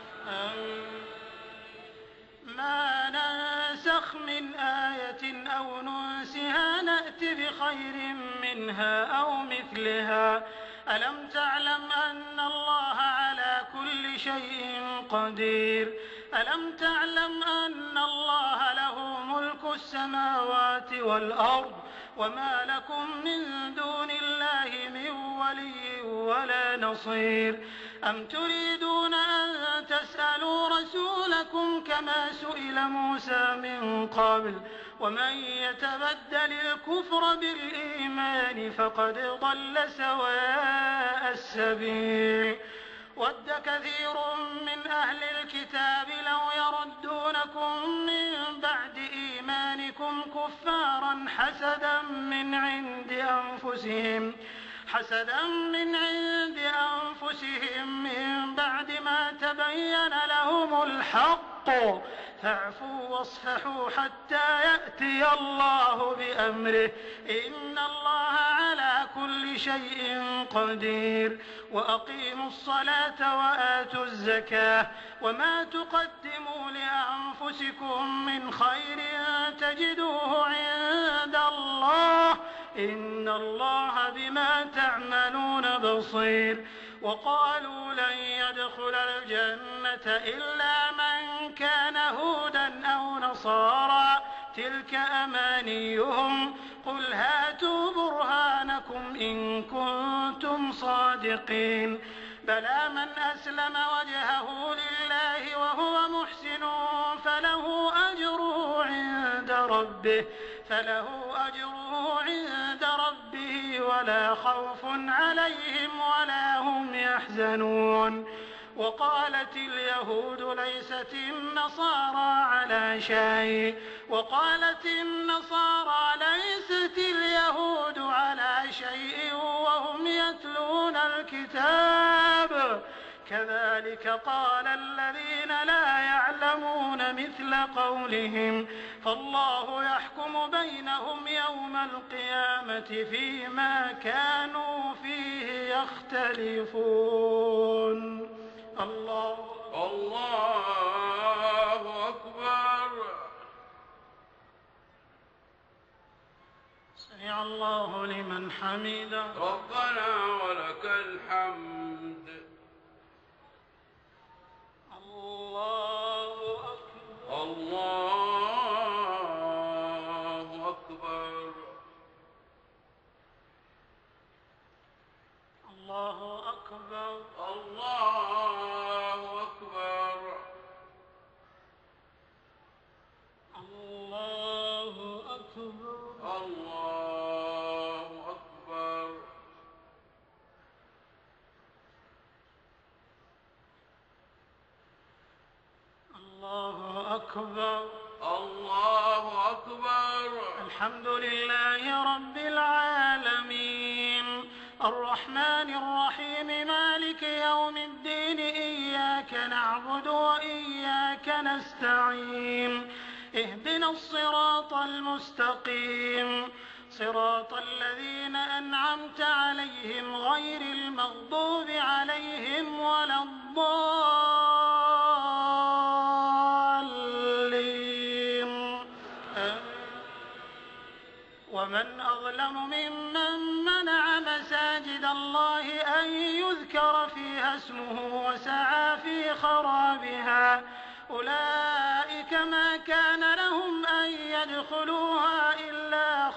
ما ننسخ من آية أو ننسها نأت بخير منها أو مثلها ألم تعلم أن الله على كل شيء قدير ألم تعلم أن الله له ملك السماوات والأرض وما لكم من دون الله من ولي ولا نصير أم تريدون أن تسألوا رسولكم كما سئل موسى من قبل ومن يتبدل الكفر بالإيمان فقد ضل سواء السبيل ود كثير من أهل الكتاب لو يردونكم من بعد إيمانكم كفارا حسدا من عند أنفسهم حسدا من عند أنفسهم من بعد ما تبين لهم الحق فاعفوا واصفحوا حتى يأتي الله بأمره إن الله على كل شيء قدير وأقيموا الصلاة وآتوا الزكاة وما تقدموا لأنفسكم من خير تجدوه عند الله إن الله بما تعملون بصير وقالوا لن يدخل الجنة إلا من كان هودا أو نصارى تلك أمانيهم قل هاتوا برهانكم إن كنتم صادقين بلى من أسلم وجهه لله وهو محسن فله أجره عند ربه فله أجره عند ربه ولا خوف عليهم ولا هم يحزنون وقالت اليهود ليست النصارى على شيء وقالت النصارى ليست اليهود على شيء وهم يتلون الكتاب كذلك قال الذين لا يعلمون مثل قولهم فالله يحكم بينهم يوم القيامة فيما كانوا فيه يختلفون الله الله أكبر. سمع الله لمن حمده ربنا ولك الحمد. الله أكبر الله أكبر. الله أكبر الله أكبر. الله أكبر الله أكبر. الله أكبر الله أكبر. الحمد لله رب العالمين الرحمن الرحيم مالك يوم الدين إياك نعبد وإياك نستعين اهدنا الصراط المستقيم صراط الذين أنعمت عليهم غير المغضوب عليهم ولا الضالين ومن أظلم ممن منع مساجد الله أن يذكر فيها اسمه وسعى في خرابها أولئك ما كان لهم أن يدخلوها إلا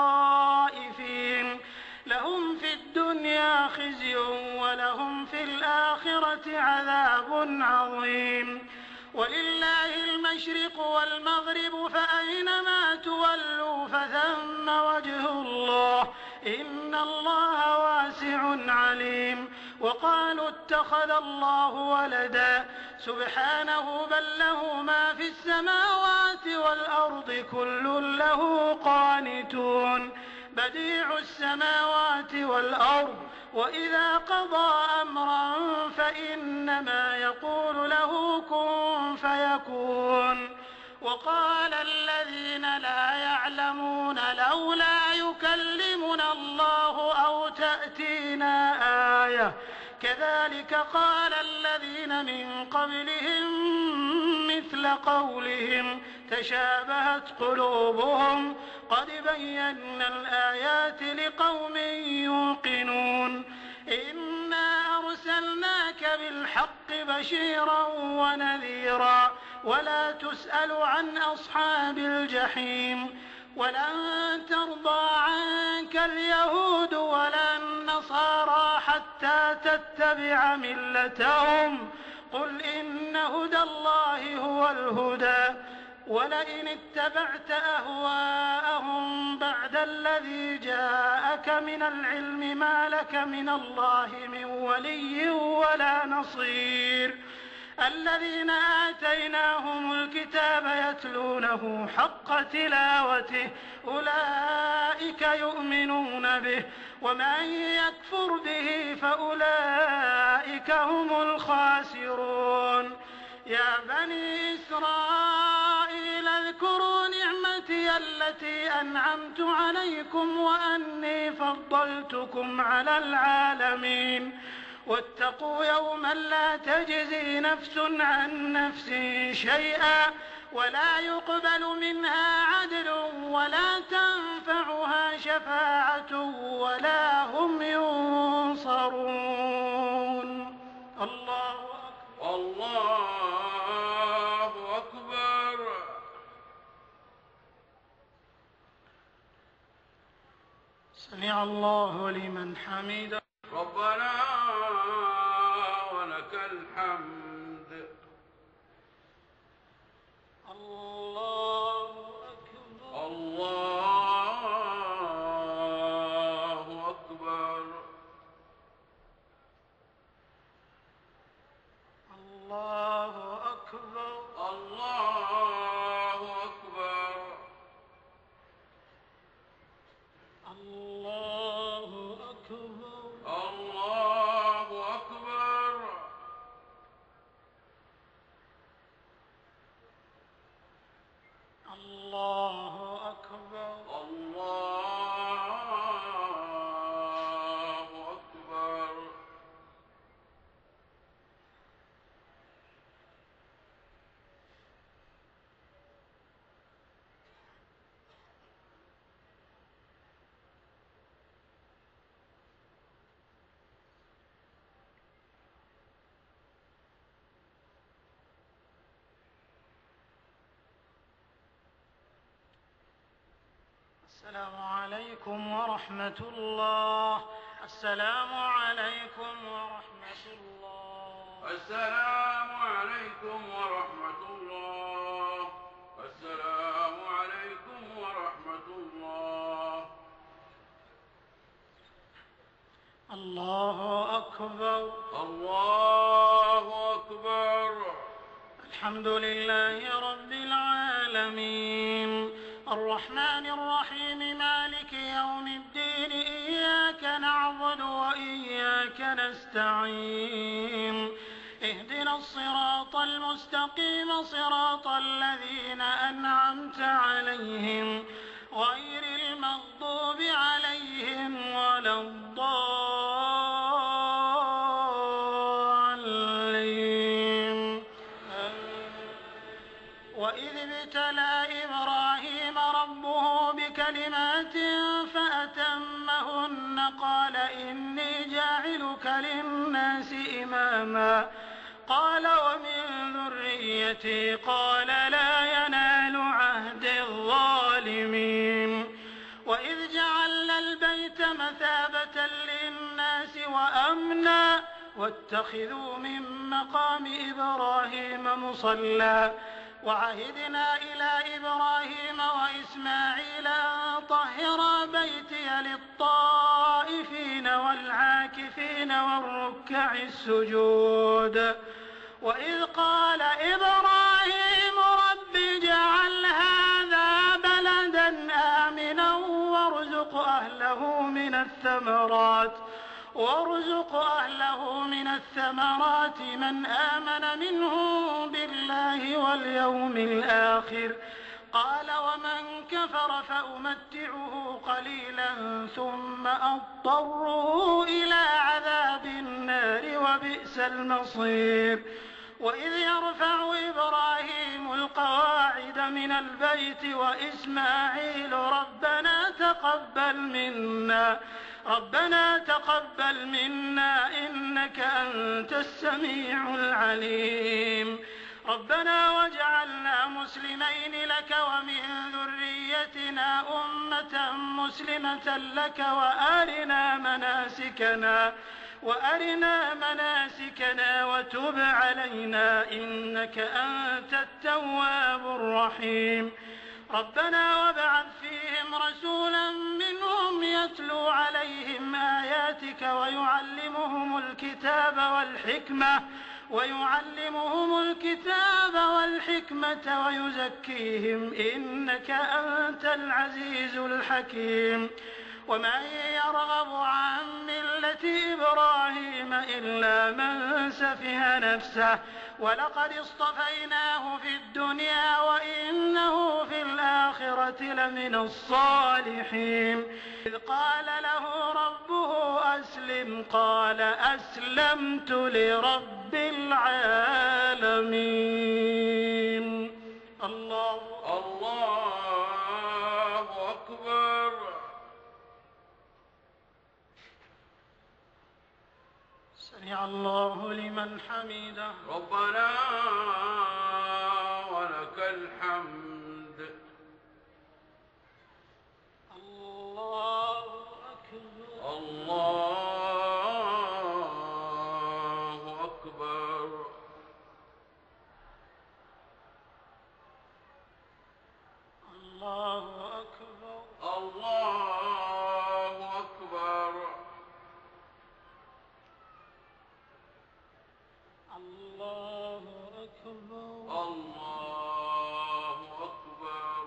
خائفين لهم في الدنيا خزي ولهم في الآخرة عذاب عظيم ولله المشرق والمغرب فأينما تولوا فثم وجه الله إن الله واسع عليم وقالوا اتخذ الله ولدا سبحانه بل له ما في السماوات والأرض كل له قانتون بديع السماوات والأرض وإذا قضى أمرا فإنما يقول له كن فيكون وقال الذين لا يعلمون لولا يكلمنا الله أو تأتينا آية كذلك قال الذين من قبلهم مثل قولهم تشابهت قلوبهم قد بينا الآيات لقوم يوقنون إنا أرسلناك بالحق بشيرا ونذيرا ولا تسأل عن أصحاب الجحيم ولن ترضى عنك اليهود ولا النصارى حتى تتبع ملتهم قل إن هدى الله هو الهدى ولئن اتبعت أهواءهم بعد الذي جاءك من العلم ما لك من الله من ولي ولا نصير الذين آتيناهم الكتاب يتلونه حق تلاوته أولئك يؤمنون به ومن يكفر به فأولئك هم الخاسرون يا بني إسرائيل التي أنعمت عليكم وأني فضلتكم على العالمين واتقوا يوما لا تجزي نفس عن نفس شيئا ولا يقبل منها عدل ولا تنفعها شفاعة ولا هم ينصرون. الله أكبر. الله أكبر. سمع الله لمن حمده. ربنا ولك الحمد. الله أكبر. الله أكبر. الله أكبر. الله أكبر. الله أكبر. الله أكبر. الله أكبر. الله أكبر. السلام عليكم ورحمة الله. السلام عليكم ورحمة الله. السلام عليكم ورحمة الله. السلام عليكم ورحمة الله. الله أكبر. الله أكبر. الحمد لله رب العالمين الرحمن الرحيم مالك يوم الدين إياك نعبد وإياك نستعين اهدنا الصراط المستقيم صراط الذين أنعمت عليهم غير المغضوب عليهم ولا الضالين. وإذ ابتلى إبراهيم ربه بكلمات فأتمهن قال إني جاعلك للناس إماما قال ومن ذريتي قال لا ينال عهد الظالمين. وإذ جعلنا البيت مثابة للناس وأمنا واتخذوا من مقام إبراهيم مصلى وعهدنا إلى إبراهيم وإسماعيل أن طهرا بيتي للطائفين والعاكفين والركع السجود. وإذ قال إبراهيم رب اجعل هذا بلدا آمنا وارزق أهله من الثمرات وارزق أهله من الثمرات من آمن منهم بالله واليوم الآخر قال ومن كفر فأمتعه قليلا ثم أضطره إلى عذاب النار وبئس المصير. وإذ يرفع إبراهيم القواعد من البيت وإسماعيل ربنا تقبل منا ربنا تقبل منا إنك أنت السميع العليم ربنا واجعلنا مسلمين لك ومن ذريتنا أمة مسلمة لك وأرنا مناسكنا وأرنا مناسكنا وتب علينا إنك أنت التواب الرحيم. ربنا وابعث فيهم رسولا منهم يتلو عليهم آياتك ويعلمهم الكتاب والحكمة ويعلمهم الكتاب والحكمة ويزكيهم إنك أنت العزيز الحكيم. ومن يرغب عن ملة إبراهيم إلا من سفه نفسه ولقد اصطفيناه في الدنيا وإنه في الآخرة لمن الصالحين إذ قال له ربه أسلم قال أسلمت لرب العالمين. الله الله أكبر. سمع الله لمن حمده. ربنا ولك الحمد. الله أكبر. الله أكبر. الله أكبر. الله أكبر. الله أكبر. الله أكبر.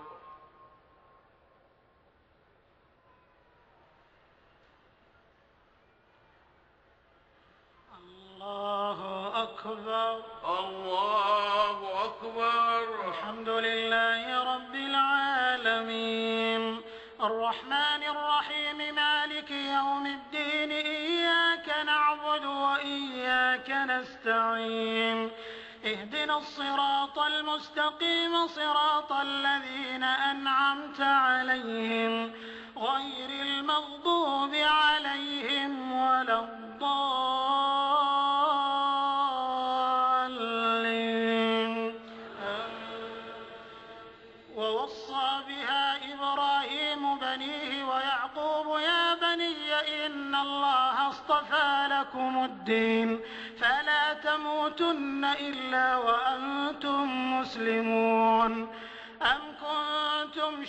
الله أكبر. الله أكبر. الحمد لله رب العالمين الرحمن الرحيم مالك يوم الدين إياك نعبد وإياك نستعين اهدنا الصراط المستقيم صراط الذين أنعمت عليهم غير المغضوب عليهم ولا الضالين. ووصى بها إبراهيم بنيه ويعقوب يا بني إن الله اصطفى لكم الدين فلا تموتن إلا وأنتم مسلمون. أم كنتم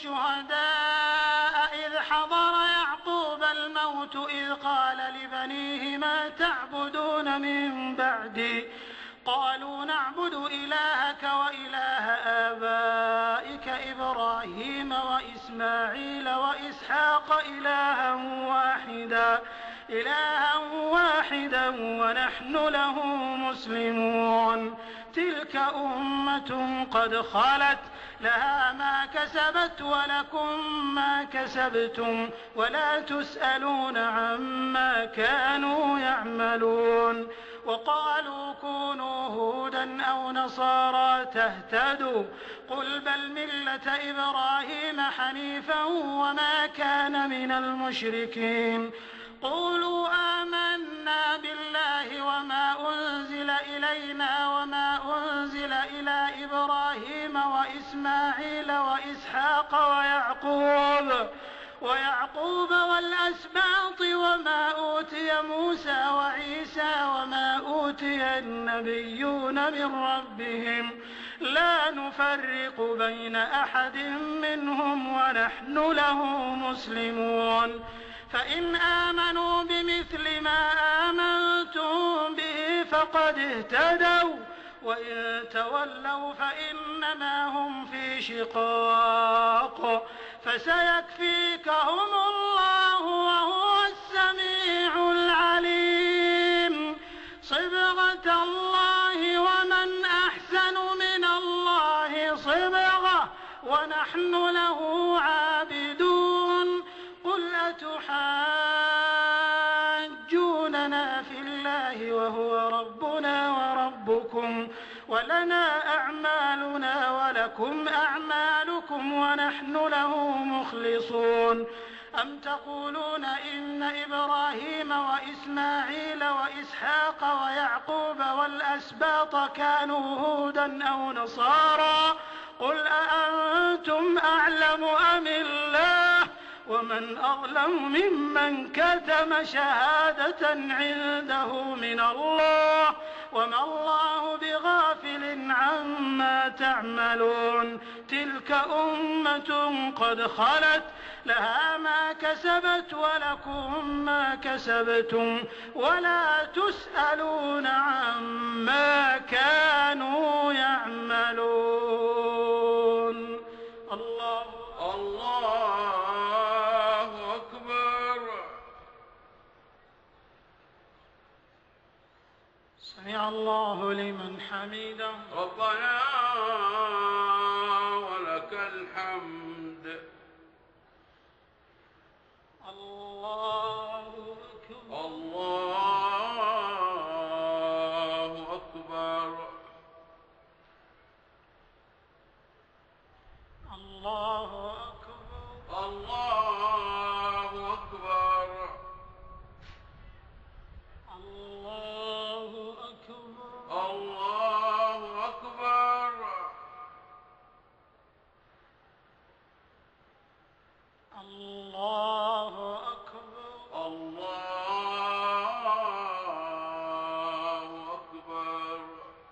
شهداء إذ حضر يعقوب الموت إذ قال لبنيه ما تعبدون من بعدي قالوا نعبد إلهك وإله آبائك إبراهيم وإسماعيل وإسحاق إلها واحدا إلها واحدا ونحن له مسلمون. تلك أمة قد خلت لها ما كسبت ولكم ما كسبتم ولا تسألون عما كانوا يعملون. وقالوا كونوا هودا أو نصارى تهتدوا قل بل ملة إبراهيم حنيفا وما كان من المشركين. قولوا آمنا بالله وما أنزل إلينا وما أنزل إلى إبراهيم وإسماعيل وإسحاق ويعقوب ويعقوب والأسباط وما أوتي موسى وعيسى وما أوتي النبيون من ربهم لا نفرق بين أحد منهم ونحن له مسلمون. فإن آمنوا بمثل ما آمنتم به فقد اهتدوا وإن تولوا فإنما هم في شقاق فسيكفيكهم الله وهو السميع العليم. صبغة الله ومن أحسن من الله صبغة ونحن له عابدون. قل أتحاجوننا في الله وهو ربنا وربكم ولنا أعمالنا ولكم أعمالكم ونحن له مخلصون. أم تقولون إن إبراهيم وإسماعيل وإسحاق ويعقوب والأسباط كانوا هودا أو نصارى قل أأنتم أعلم أم الله ومن أظلم ممن كتم شهادة عنده من الله وما الله بغافل عما تعملون. تلك أمة قد خلت لها ما كسبت ولكم ما كسبتم ولا تسألون عما كانوا يعملون. الله الله أكبر. سمع الله لمن حمده. ربنا ولك الحمد. الله أكبر. الله أكبر. الله أكبر. الله أكبر. الله أكبر. الله أكبر. الله أكبر. الله أكبر.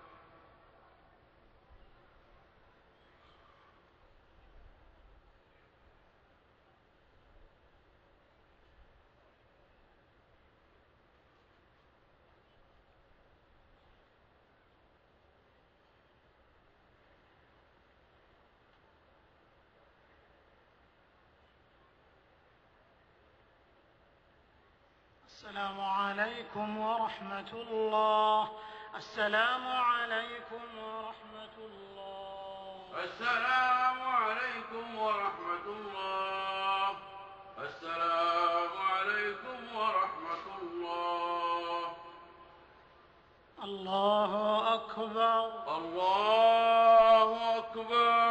السلام عليكم ورحمة الله. السلام عليكم ورحمة الله. السلام عليكم ورحمة الله. السلام عليكم ورحمة الله. الله أكبر. الله أكبر.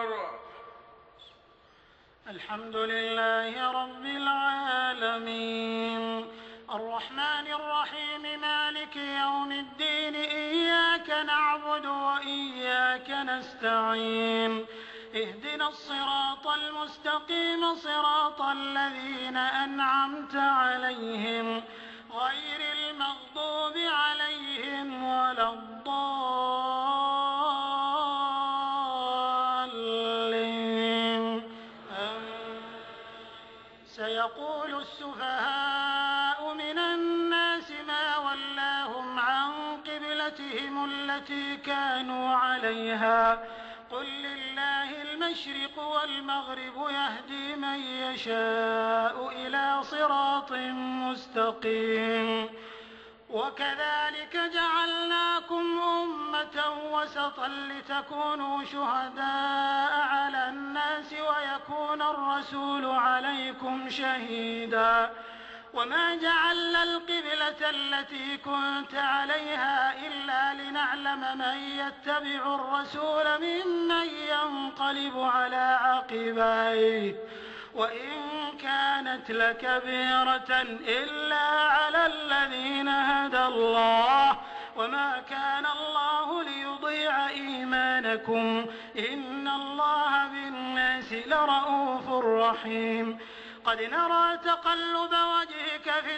الحمد لله رب العالمين الرحمن الرحيم مالك يوم الدين إياك نعبد وإياك نستعين اهدنا الصراط المستقيم صراط الذين أنعمت عليهم غير المغضوب عليهم ولا الضالين. سيقول السفهاء من الناس ما ولاهم عن قبلتهم التي كانوا عليها قل لله المشرق والمغرب يهدي من يشاء إلى صراط مستقيم. وكذلك جعلناكم أمة وسطا لتكونوا شهداء على الناس ويكون الرسول عليكم شهيدا. وما جعلنا القبلة التي كنت عليها إلا لنعلم من يتبع الرسول ممن ينقلب على عقبيه وإن كانت لكبيرة إلا على الذين هدى الله وما كان الله ليضيع إيمانكم إن الله بالناس لرءوف رحيم. قد نرى تقلب وجهك في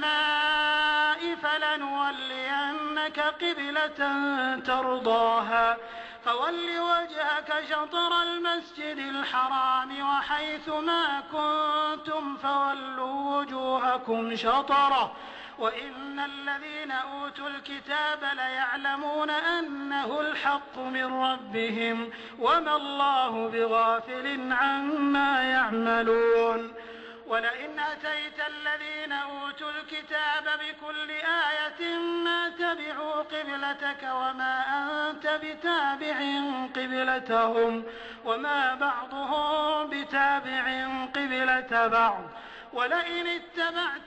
السماء فلنولينك قبلة ترضاها فول وجهك شطر المسجد الحرام وحيث ما كنتم فولوا وجوهكم شطره وإن الذين أوتوا الكتاب ليعلمون أنه الحق من ربهم وما الله بغافل عما يعملون. ولئن أتيت الذين أوتوا الكتاب بكل آية ما تبعوا قبلتك وما أنت بتابع قبلتهم وما بعضهم بتابع قبلة بعض. ولئن اتبعت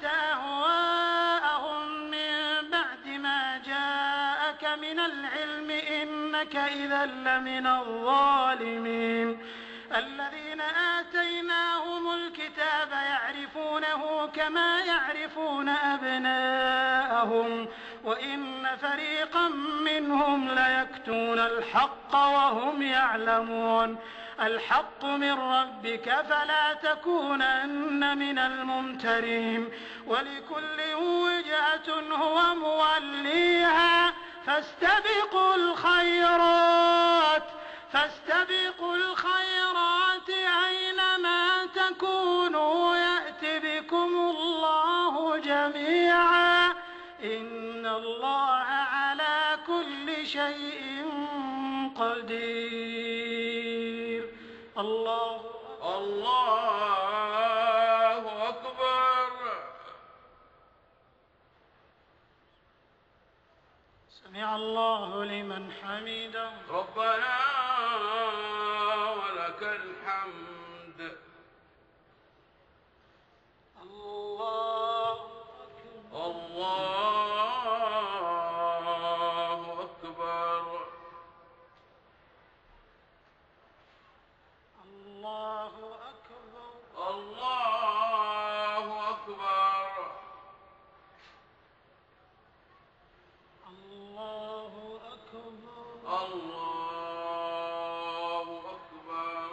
أهواءهم من بعد ما جاءك من العلم إنك إذا لمن الظالمين. الذين آتيناهم الكتاب يعرفونه كما يعرفون أبناءهم وإن فريقا منهم ليكتمون الحق وهم يعلمون. الحق من ربك فلا تكونن من الممترين. ولكل وجهة هو موليها فاستبقوا الخيرات فاستبقوا الخيرات أينما تكونوا يأت بكم الله جميعا إن الله على كل شيء قدير. الله الله أكبر. سمع الله لمن حمده. ربنا ولك الحمد. الله أكبر. الله أكبر. الله أكبر. الله أكبر. الله أكبر. الله أكبر.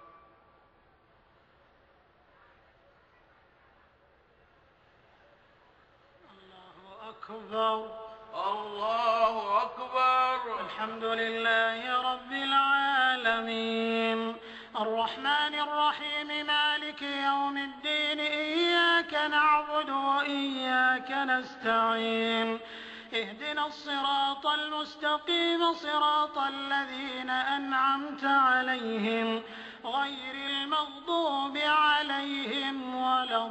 الله أكبر. الله أكبر. الحمد لله رب العالمين الرحمن الرحيم مالك يوم الدين إياك نعبد وإياك نستعين اهدنا الصراط المستقيم صراط الذين أنعمت عليهم غير المغضوب عليهم ولا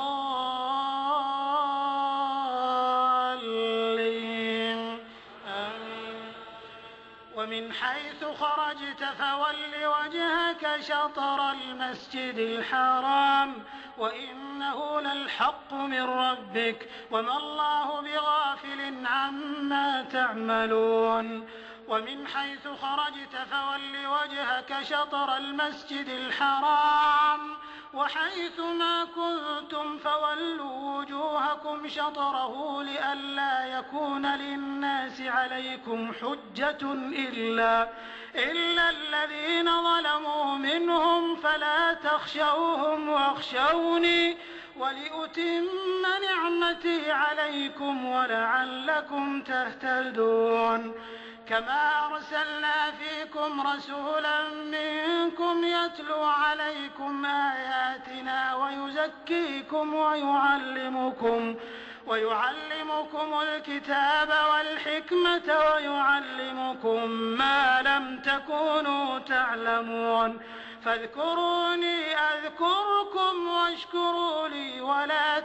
الضالين آمين. ومن حيث خرجت فول وجهك شطر المسجد الحرام وإنه للحق من ربك وما الله بغافل عما تعملون. ومن حيث خرجت فول وجهك شطر المسجد الحرام وحيث ما كنتم فولوا وجوهكم شطره لئلا يكون للناس عليكم حجة إلا, إلا الذين ظلموا منهم فلا تخشوهم واخشوني ولأتم نعمتي عليكم ولعلكم تهتدون. كما أرسلنا فيكم رسولا منكم يتلو عليكم آياتنا ويزكيكم ويعلمكم ويعلمكم الكتاب والحكمة ويعلمكم ما لم تكونوا تعلمون فاذكروني أذكركم واشكروا لي ولا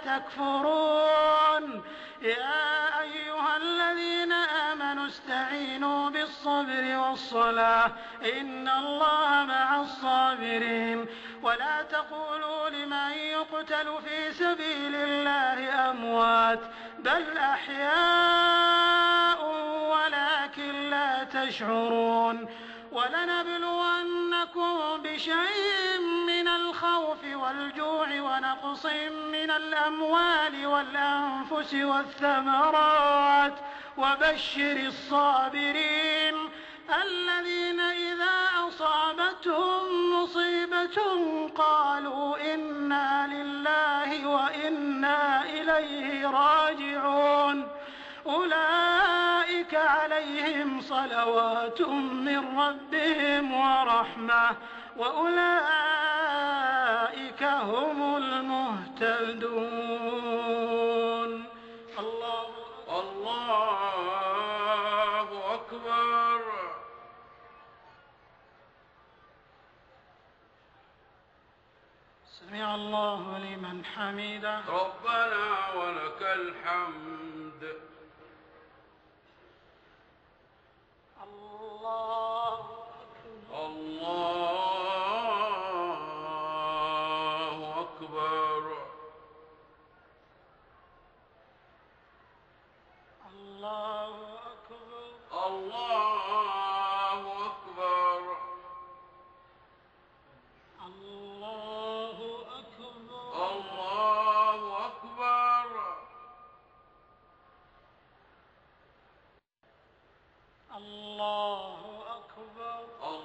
تكفرون. يا أيها الذين آمنوا استعينوا بالصبر والصلاة إن الله مع الصابرين. ولا تقولوا لمن يقتل في سبيل الله أموات بل أحياء ولكن لا تشعرون. ولنبلونكم بشيء من الخوف والجوع ونقص من الأموال والأنفس والثمرات وبشر الصابرين الذين إذا أصابتهم مصيبة قالوا إنا لله وإنا إليه راجعون. أولئك عليهم صلوات من ربهم ورحمة وأولئك هم المهتدون. الله الله أكبر. سمع الله لمن حمده. ربنا ولك الحمد. الله أكبر. الله أكبر. الله أكبر. الله أكبر. الله أكبر. الله أكبر. الله أكبر.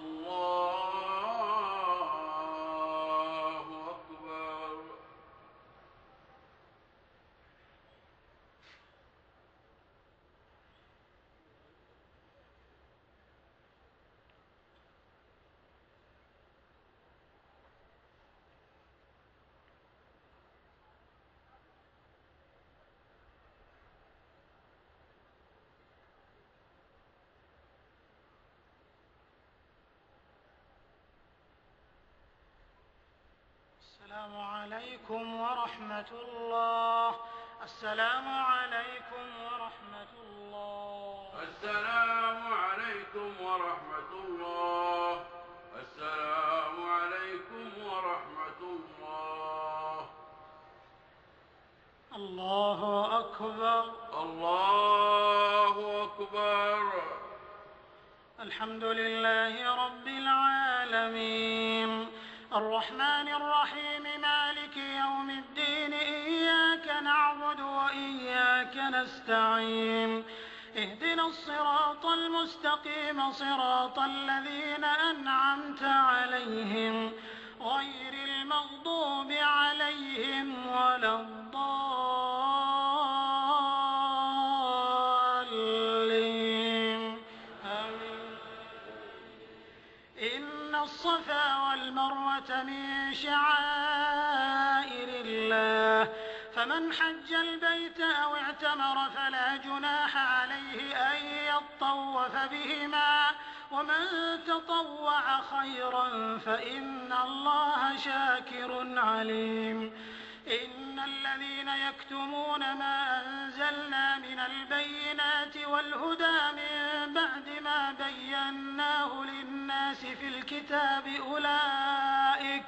الله أكبر. السلام عليكم ورحمة الله. السلام عليكم ورحمة الله. السلام عليكم ورحمة الله. السلام عليكم ورحمة الله. الله أكبر. الله أكبر. الحمد لله رب العالمين الرحمن الرحيم مالك يوم الدين إياك نعبد وإياك نستعين اهدنا الصراط المستقيم صراط الذين أنعمت عليهم غير المغضوب عليهم ولا الضالين آمين. إن الصفا والمروة من شعائر الله فمن حج البيت أو اعتمر فلا جناح عليه أن يطوف بهما ومن تطوع خيرا فإن الله شاكر عليم. إن الذين يكتمون ما أنزلنا من البينات والهدى من بعد ما بيناه للناس في الكتاب أولئك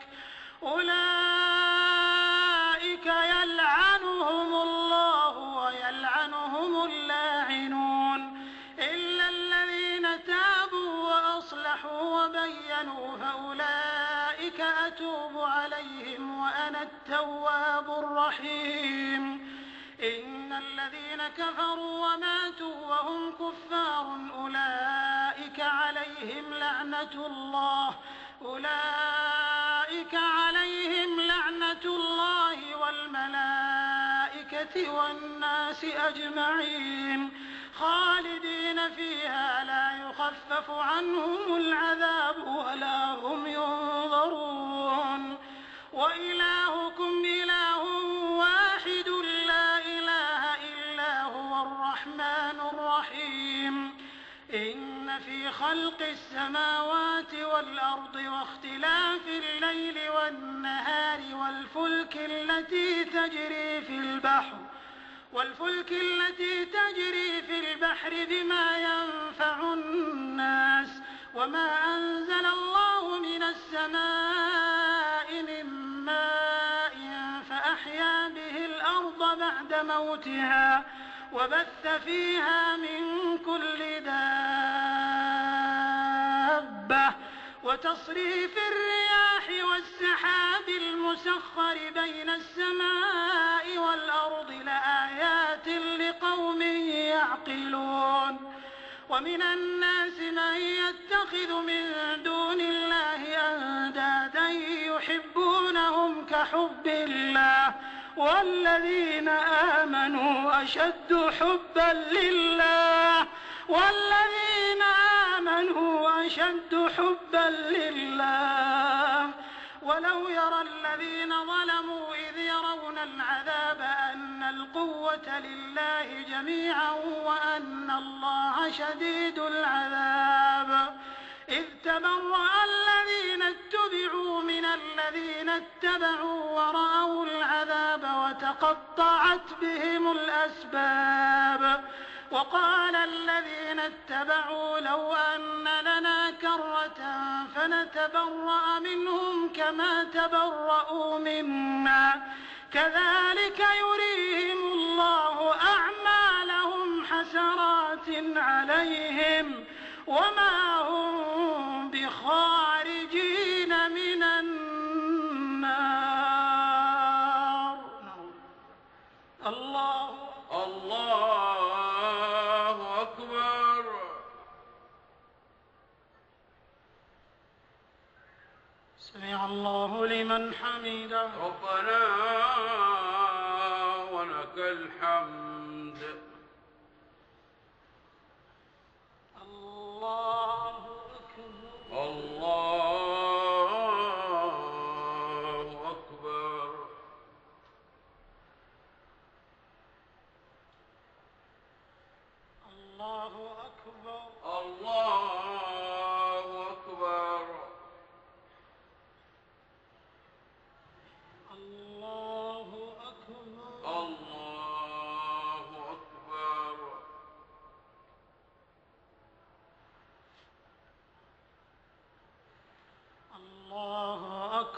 أولئك يلعنهم الله ويلعنهم اللاعنون إلا الذين تابوا وأصلحوا وبينوا فأولئك أتوب عليهم وأنا التواب الرحيم. إن الذين كفروا وماتوا وهم كفار أولئك عليهم لعنة الله أولئك عليهم لعنة الله والملائكة والناس أجمعين خالدين فيها لا يخفف عنهم العذاب ولا هم ينظرون. وإلهكم إله واحد لا إله إلا هو الرحمن الرحيم. إن في خلق السماوات والأرض واختلاف الليل والنهار والفلك التي تجري في البحر والفلك التي تجري في البحر بما ينفع الناس وما أنزل الله من السماء من ماء فأحيا به الأرض بعد موتها وبث فيها من كل دابة وتصريف الرياح والسحاب المسخر بين السماء والأرض لآيات لقوم يعقلون. ومن الناس من يتخذ من دون الله أندادا يحبونهم كحب الله والذين آمنوا أشد حبا لله والذين آمنوا أشد حبا لله. ولو يرى الذين ظلموا إذ يرون العذاب أن القوة لله جميعا وأن الله شديد العذاب إذ تبرأ الذين اتبعوا من الذين اتبعوا ورأوا العذاب وتقطعت بهم الأسباب. وقال الذين اتبعوا لو أن لنا كرة فنتبرأ منهم كما تبرأوا منا كذلك يريهم الله أعمالهم حسرات عليهم وما هم بخارجين من النار. الله الله أكبر. سمع الله لمن حمده. ربنا ولك الحمد. الله أكبر. الله أكبر. الله أكبر. الله أكبر. الله أكبر. الله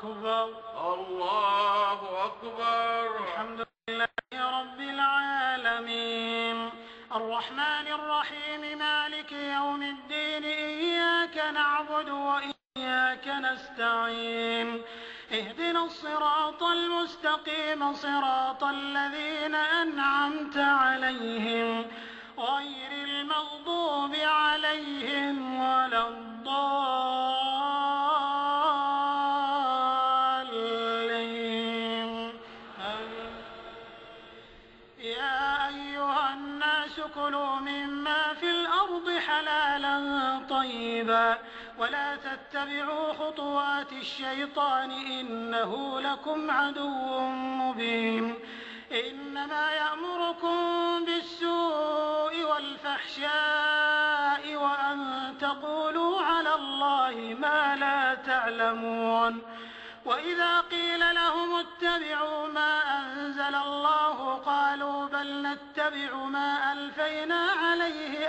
أكبر. الله أكبر. الحمد لله رب العالمين، الرحمن الرحيم، مالك يوم الدين، إياك نعبد وإياك نستعين، اهدنا الصراط المستقيم، صراط الذين أنعمت عليهم غير المغضوب عليهم ولا الضالين. يا أيها الناس كلوا مما في الأرض حلالا طيبا ولا تتبعوا خطوات الشيطان إنه لكم عدو مبين. إنما يأمركم بالسوء والفحشاء وأن تقولوا على الله ما لا تعلمون. وإذا قيل لهم اتبعوا ما أنزل الله قالوا بل نتبع ما ألفينا عليه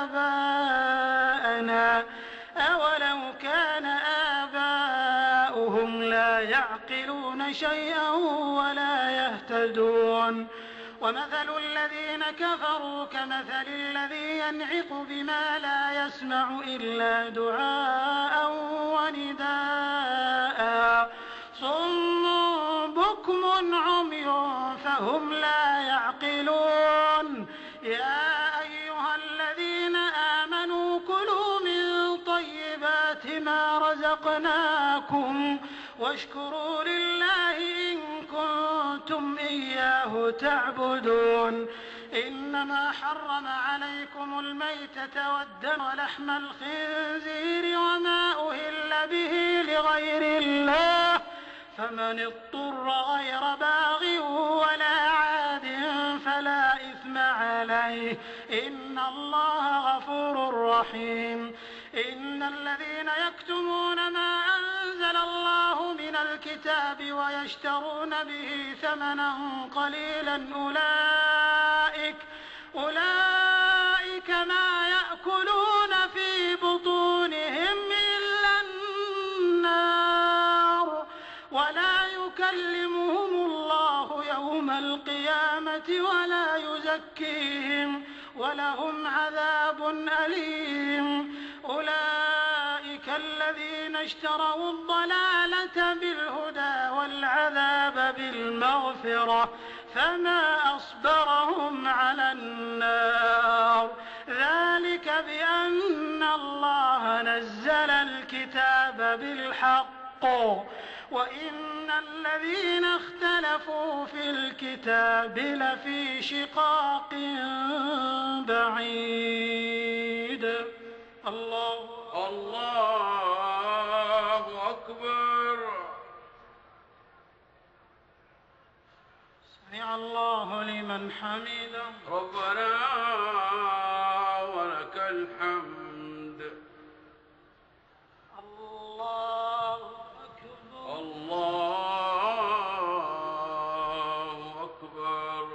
آباءنا أولو كان آباؤهم لا يعقلون شيئا ولا يهتدون. ومثل الذين كفروا كمثل الذي ينعق بما لا يسمع إلا دعاء ونداء صم بكم عمي فهم لا يعقلون. يا أيها الذين آمنوا كلوا من طيبات ما رزقناكم واشكروا لله إن كنتم إياه تعبدون. إنما حرم عليكم الميتة والدم ولحم الخنزير وما أهل به لغير الله فمن اضطر غير باغ ولا عاد فلا إثم عليه إن الله غفور رحيم. إن الذين يكتمون ما أنزل الله من الكتاب ويشترون به ثمنا قليلا أولئك أولئك ما يأكلون في بطونهم إلا النار ولا يكلمهم الله يوم القيامة ولا يزكيهم ولهم عذاب أليم. أولئك الذين اشتروا الضلالة بالهدى والعذاب بالمغفرة فما أصبرهم على النار ذلك بأن الله نزل الكتاب بالحق وإن الذين اختلفوا في الكتاب لفي شقاق بعيد. الله الله أكبر. سمع الله لمن حمده. ربنا ولك الحمد. الله أكبر. الله أكبر.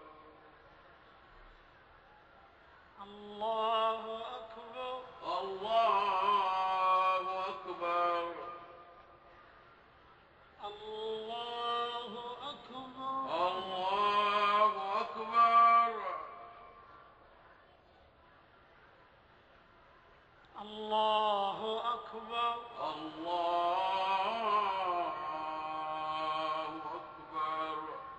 الله أكبر. الله أكبر. الله أكبر. الله أكبر. الله أكبر. الله أكبر.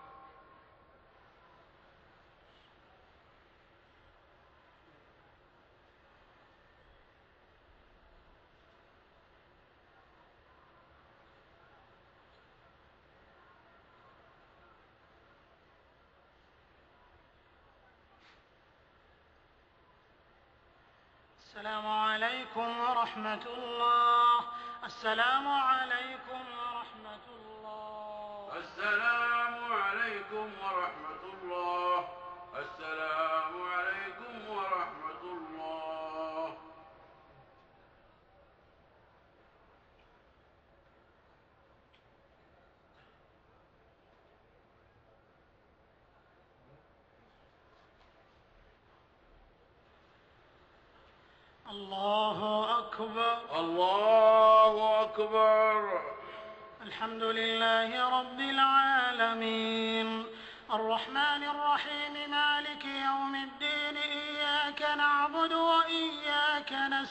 السلام عليكم ورحمة الله. السلام عليكم ورحمة الله. السلام عليكم ورحمة الله. السلام عليكم ورحمة الله. الله أكبر. الله أكبر. الحمد لله رب العالمين الرحمن الرحيم مالك يوم الدين إياك نعبد وإياك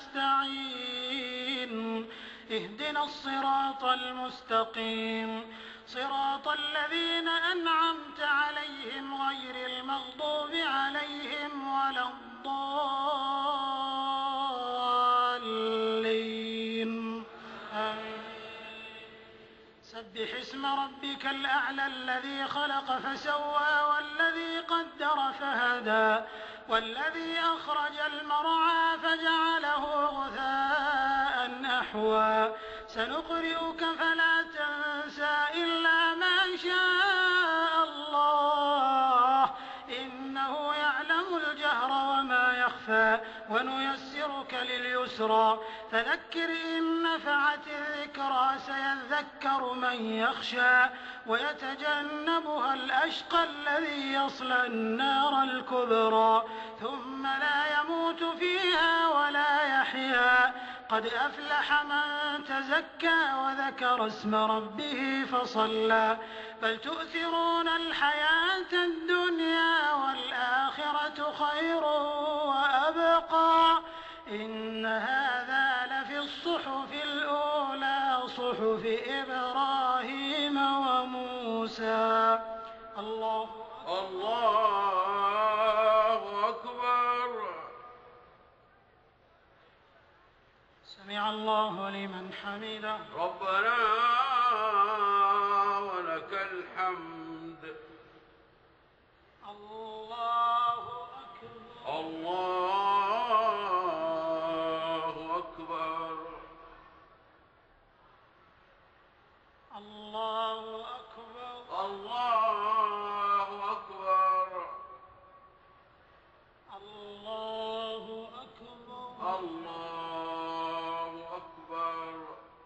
نستعين اهدنا الصراط المستقيم صراط الذين أنعمت عليهم غير المغضوب عليهم ولا الضالين آمين. سبح اسم ربك الأعلى الذي خلق فسوى والذي قدر فهدى والذي أخرج المرعى فجعله غثاء أحوى سنقرئك فلا تنسى إلا ما شاء الله إنه يعلم الجهر وما يخفى ونيسرك لليسرى فذكر إن نفعت الذكرى سيذكر من يخشى ويتجنبها الأشقى الذي يصلى النار الكبرى ثم لا يموت فيها ولا يحيا قد أفلح من تزكى وذكر اسم ربه فصلى بل تؤثرون الحياة الدنيا والآخرة خير وأبقى إن هذا لفي الصحف الأولى صحف إبراهيم وموسى. الله الله أكبر. سمع الله لمن حمده. ربنا ولك الحمد. الله أكبر. الله أكبر. الله أكبر. الله أكبر. الله أكبر. الله أكبر.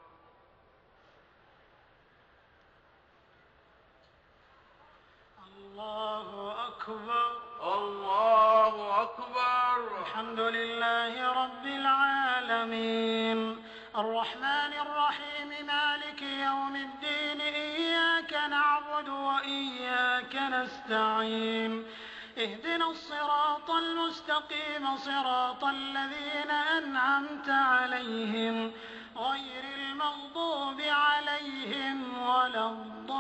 الله أكبر. الله أكبر. الحمد لله رب العالمين الرحمن الرحيم مالك يوم الدين إياك نعبد وإياك نستعين اهدنا الصراط المستقيم صراط الذين أنعمت عليهم غير المغضوب عليهم ولا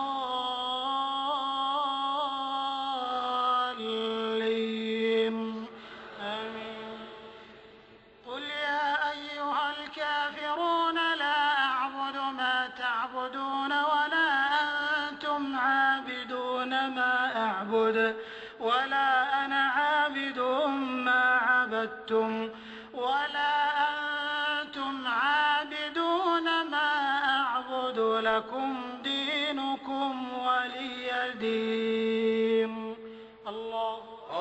الضالين آمين. قل يا أيها الكافرون لا أعبد ما تعبدون ولا أنتم عابدون ما أعبد ولا أنا عابد ما عبدتم ولا أنتم عابدون ما أعبد لكم دينكم ولي دين. الله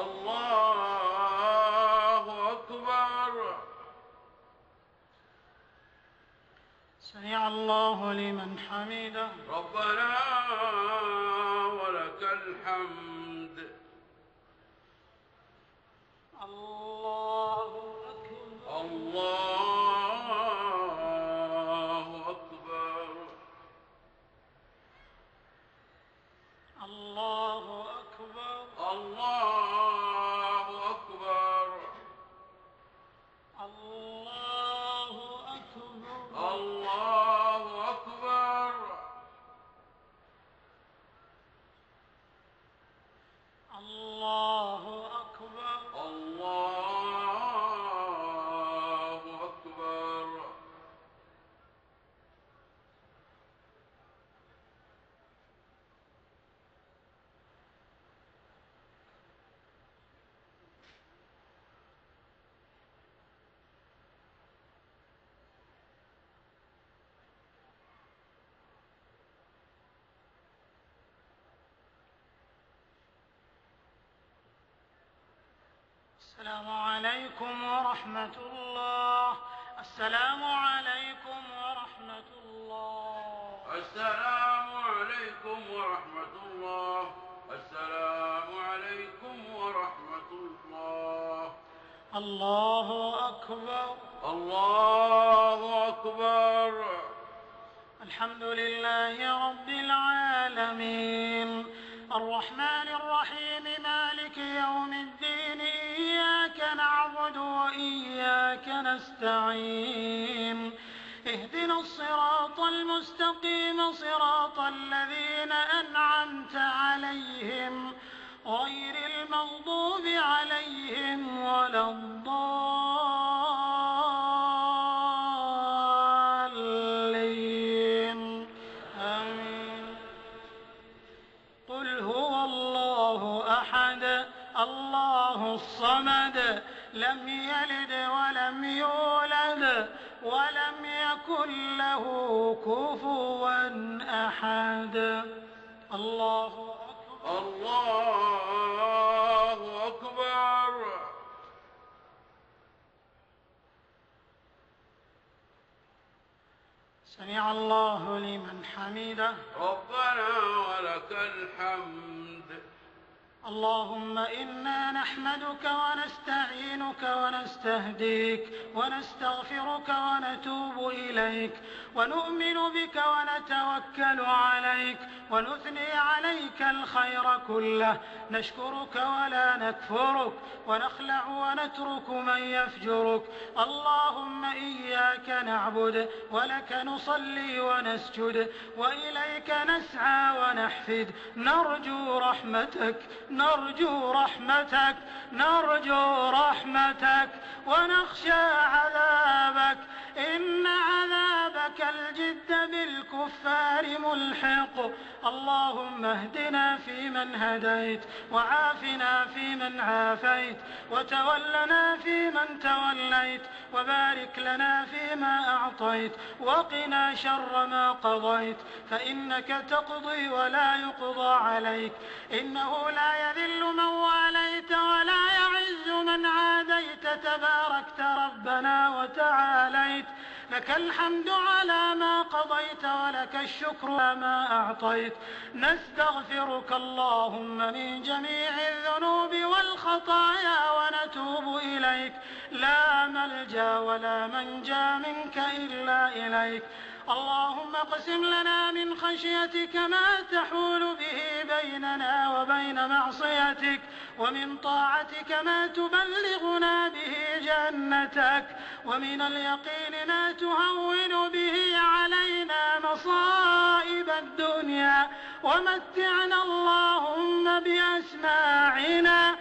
الله أكبر. سمع الله لمن حمده. ربنا ولك الحمد. الله أكبر. الله أكبر. الله أكبر. الله أكبر. الله أكبر. الله أكبر. الله أكبر. الله أكبر. السلام عليكم ورحمة الله. السلام عليكم ورحمة الله. السلام عليكم ورحمة الله. السلام عليكم ورحمة الله. الله أكبر. الله أكبر. الحمد لله رب العالمين الرحمن الرحيم مالك يوم الدين إياك نعبد وإياك نستعين اهدنا الصراط المستقيم صراط الذين أنعمت عليهم غير المغضوب عليهم ولا الضالين آمين. قل هو الله أحد الله الصمد لم يلد ولم يولد ولم يكن له كفوا أحد. الله أكبر. الله أكبر. سمع الله لمن حمده. ربنا ولك الحمد. اللهم إنا نحمدك ونستعينك ونستهديك ونستغفرك ونتوب إليك ونؤمن بك ونتوكل عليك ونثني عليك الخير كله نشكرك ولا نكفرك ونخلع ونترك من يفجرك. اللهم إياك نعبد ولك نصلي ونسجد وإليك نسعى ونحفد نرجو رحمتك نرجو رحمتك نرجو رحمتك ونخشى عذابك إن عذابك الجد بالكفار ملحق. اللهم اهدنا فيمن هديت وعافنا فيمن عافيت وتولنا فيمن توليت وبارك لنا فيما أعطيت وقنا شر ما قضيت فإنك تقضي ولا يقضى عليك إنه لا يذل من واليت ولا يعز من عاديت تباركت ربنا وتعاليت. لك الحمد على ما قضيت ولك الشكر على ما أعطيت. نستغفرك اللهم من جميع الذنوب والخطايا ونتوب إليك لا ملجأ ولا منجا منك إلا إليك. اللهم اقسم لنا من خشيتك ما تحول به بيننا وبين معصيتك ومن طاعتك ما تبلغنا به جنتك ومن اليقين ما تهون به علينا مصائب الدنيا ومتعنا اللهم بأسماعنا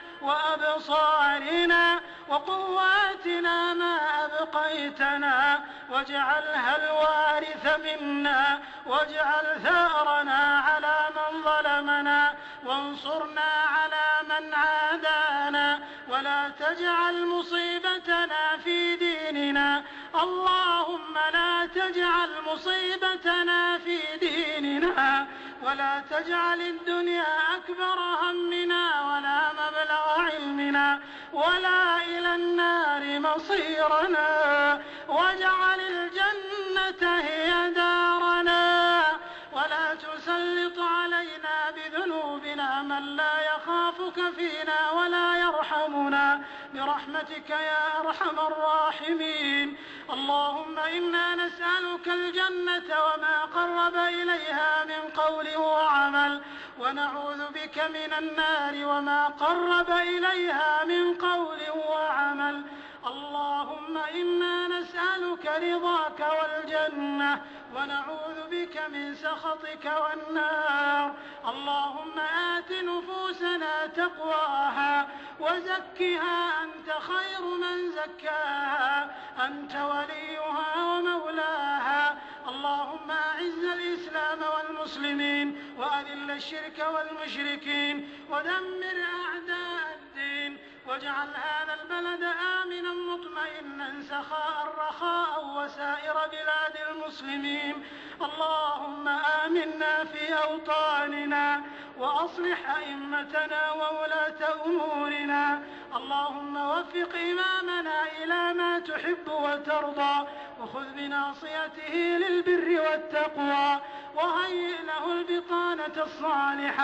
وأبصارنا وقواتنا ما أبقيتنا واجعلها الوارث منا واجعل ثأرنا على من ظلمنا وانصرنا على من عادانا ولا تجعل مصيبتنا في ديننا. اللهم لا تجعل مصيبتنا في ديننا ولا تجعل الدنيا أكبر همنا ولا مبلغ علمنا ولا إلى النار مصيرنا واجعل الجنة هي دارنا ولا تسلط علينا بذنوبنا من لا يخافك فينا ولا يرحمنا برحمتك يا أرحم الراحمين. اللهم إنا نسألك الجنة وما قرب إليها من قول وعمل ونعوذ بك من النار وما قرب إليها من قول وعمل. اللهم إنا نسألك رضاك والجنة ونعوذ بك من سخطك والنار. اللهم آت نفوسنا تقواها وزكها أنت خير من زكاها أنت وليها ومولاها. اللهم أعز الإسلام والمسلمين وأذل الشرك والمشركين ودمر أعداء الدين واجعل هذا البلد آمنا مطمئنا سخاء رخاء وسائر بلاد المسلمين. اللهم آمنا في أوطاننا وأصلح أئمتنا وولاة أمورنا. اللهم وفق إمامنا إلى ما تحب وترضى وخذ بناصيته للبر والتقوى وهيئ له البطانة الصالحة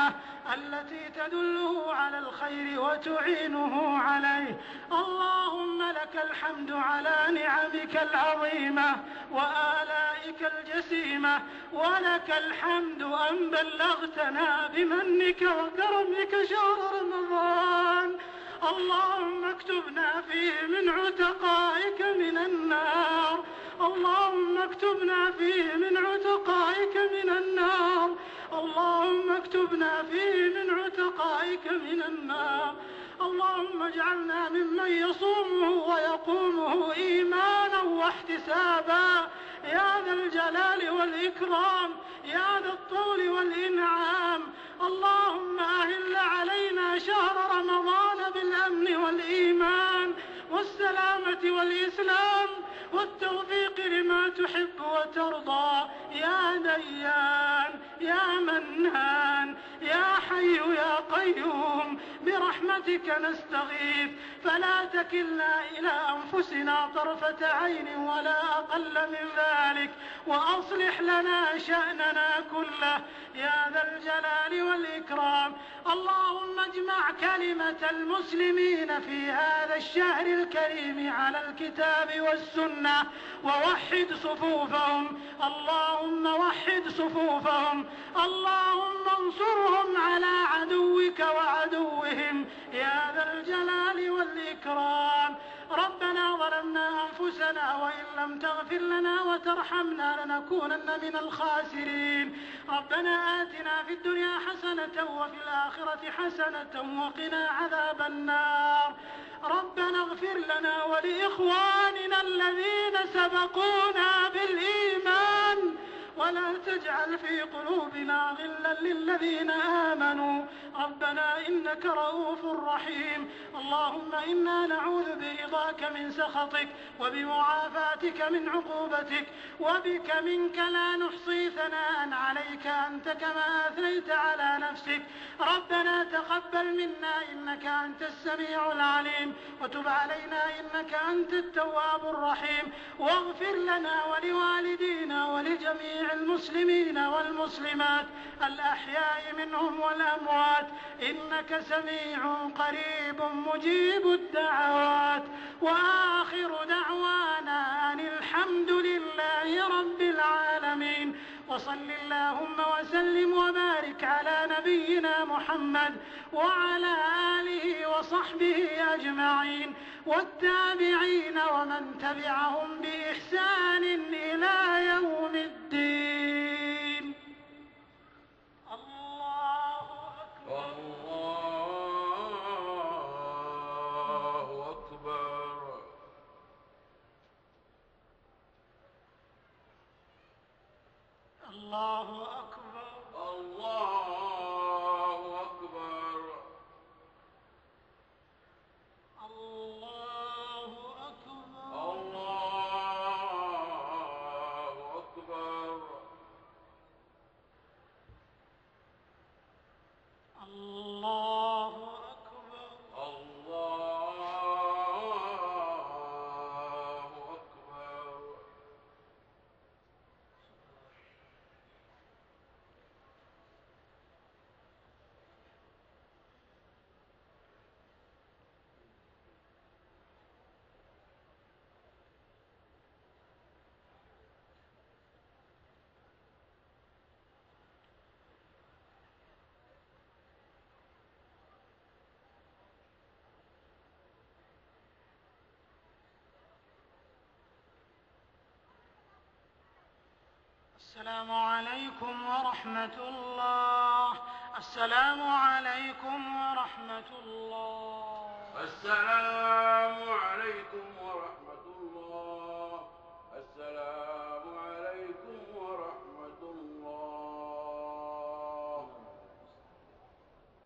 التي تدله على الخير وتعينه عليه. اللهم لك الحمد على نعمك العظيمة وآلائك الجسيمة، ولك الحمد أن بلغتنا بمنك وكرمك شهر رمضان. اللهم اكتبنا فيه من عتقائك من النار، اللهم اكتبنا فيه من عتقائك من النار، اللهم اكتبنا فيه من عتقائك من النار. اللهم اجعلنا ممن يصومه ويقومه إيمانا واحتسابا يا ذا الجلال والإكرام يا ذا الطول والإنعام. اللهم أهل علينا شهر رمضان بالأمن والإيمان والسلامة والإسلام والتوفيق لما تحب وترضى يا ديان يا منان يا حي يا قيوم، برحمتك نستغيث فلا تكلنا إلى أنفسنا طرفة عين ولا أقل من ذلك، وأصلح لنا شأننا كله يا ذا الجلال والإكرام. اللهم اجمع كلمة المسلمين في هذا الشهر الكريم على الكتاب والسنة ووحد صفوفهم، اللهم وحد صفوفهم، اللهم انصرهم على عدوك وعدوهم يا ذا الجلال والإكرام. ربنا ظلمنا أنفسنا وإن لم تغفر لنا وترحمنا لنكونن من الخاسرين. ربنا آتنا في الدنيا حسنة وفي الآخرة حسنة وقنا عذاب النار. ربنا اغفر لنا ولإخواننا الذين سبقونا بالإيمان ولا تجعل في قلوبنا غلا للذين آمنوا ربنا إنك رؤوف رحيم. اللهم إنا نعوذ برضاك من سخطك وبمعافاتك من عقوبتك، وبك منك لا نحصي ثناء عليك أنت كما أثنيت على نفسك. ربنا تقبل منا إنك أنت السميع العليم، وتب علينا إنك أنت التواب الرحيم، واغفر لنا ولوالدينا ولجميع المسلمين والمسلمات الأحياء منهم والأموات إنك سميع قريب مجيب الدعوات. وآخر دعوانا أن الحمد لله رب العالمين، وصل اللهم وسلم وبارك على نبينا محمد وعلى آله وصحبه أجمعين والتابعين ومن تبعهم بإحسان إلى يوم الدين. الله أكبر الله أكبر. الله أكبر الله أكبر. الله أكبر الله أكبر. الله أكبر الله أكبر. السلام عليكم ورحمة الله. السلام عليكم ورحمة الله. السلام عليكم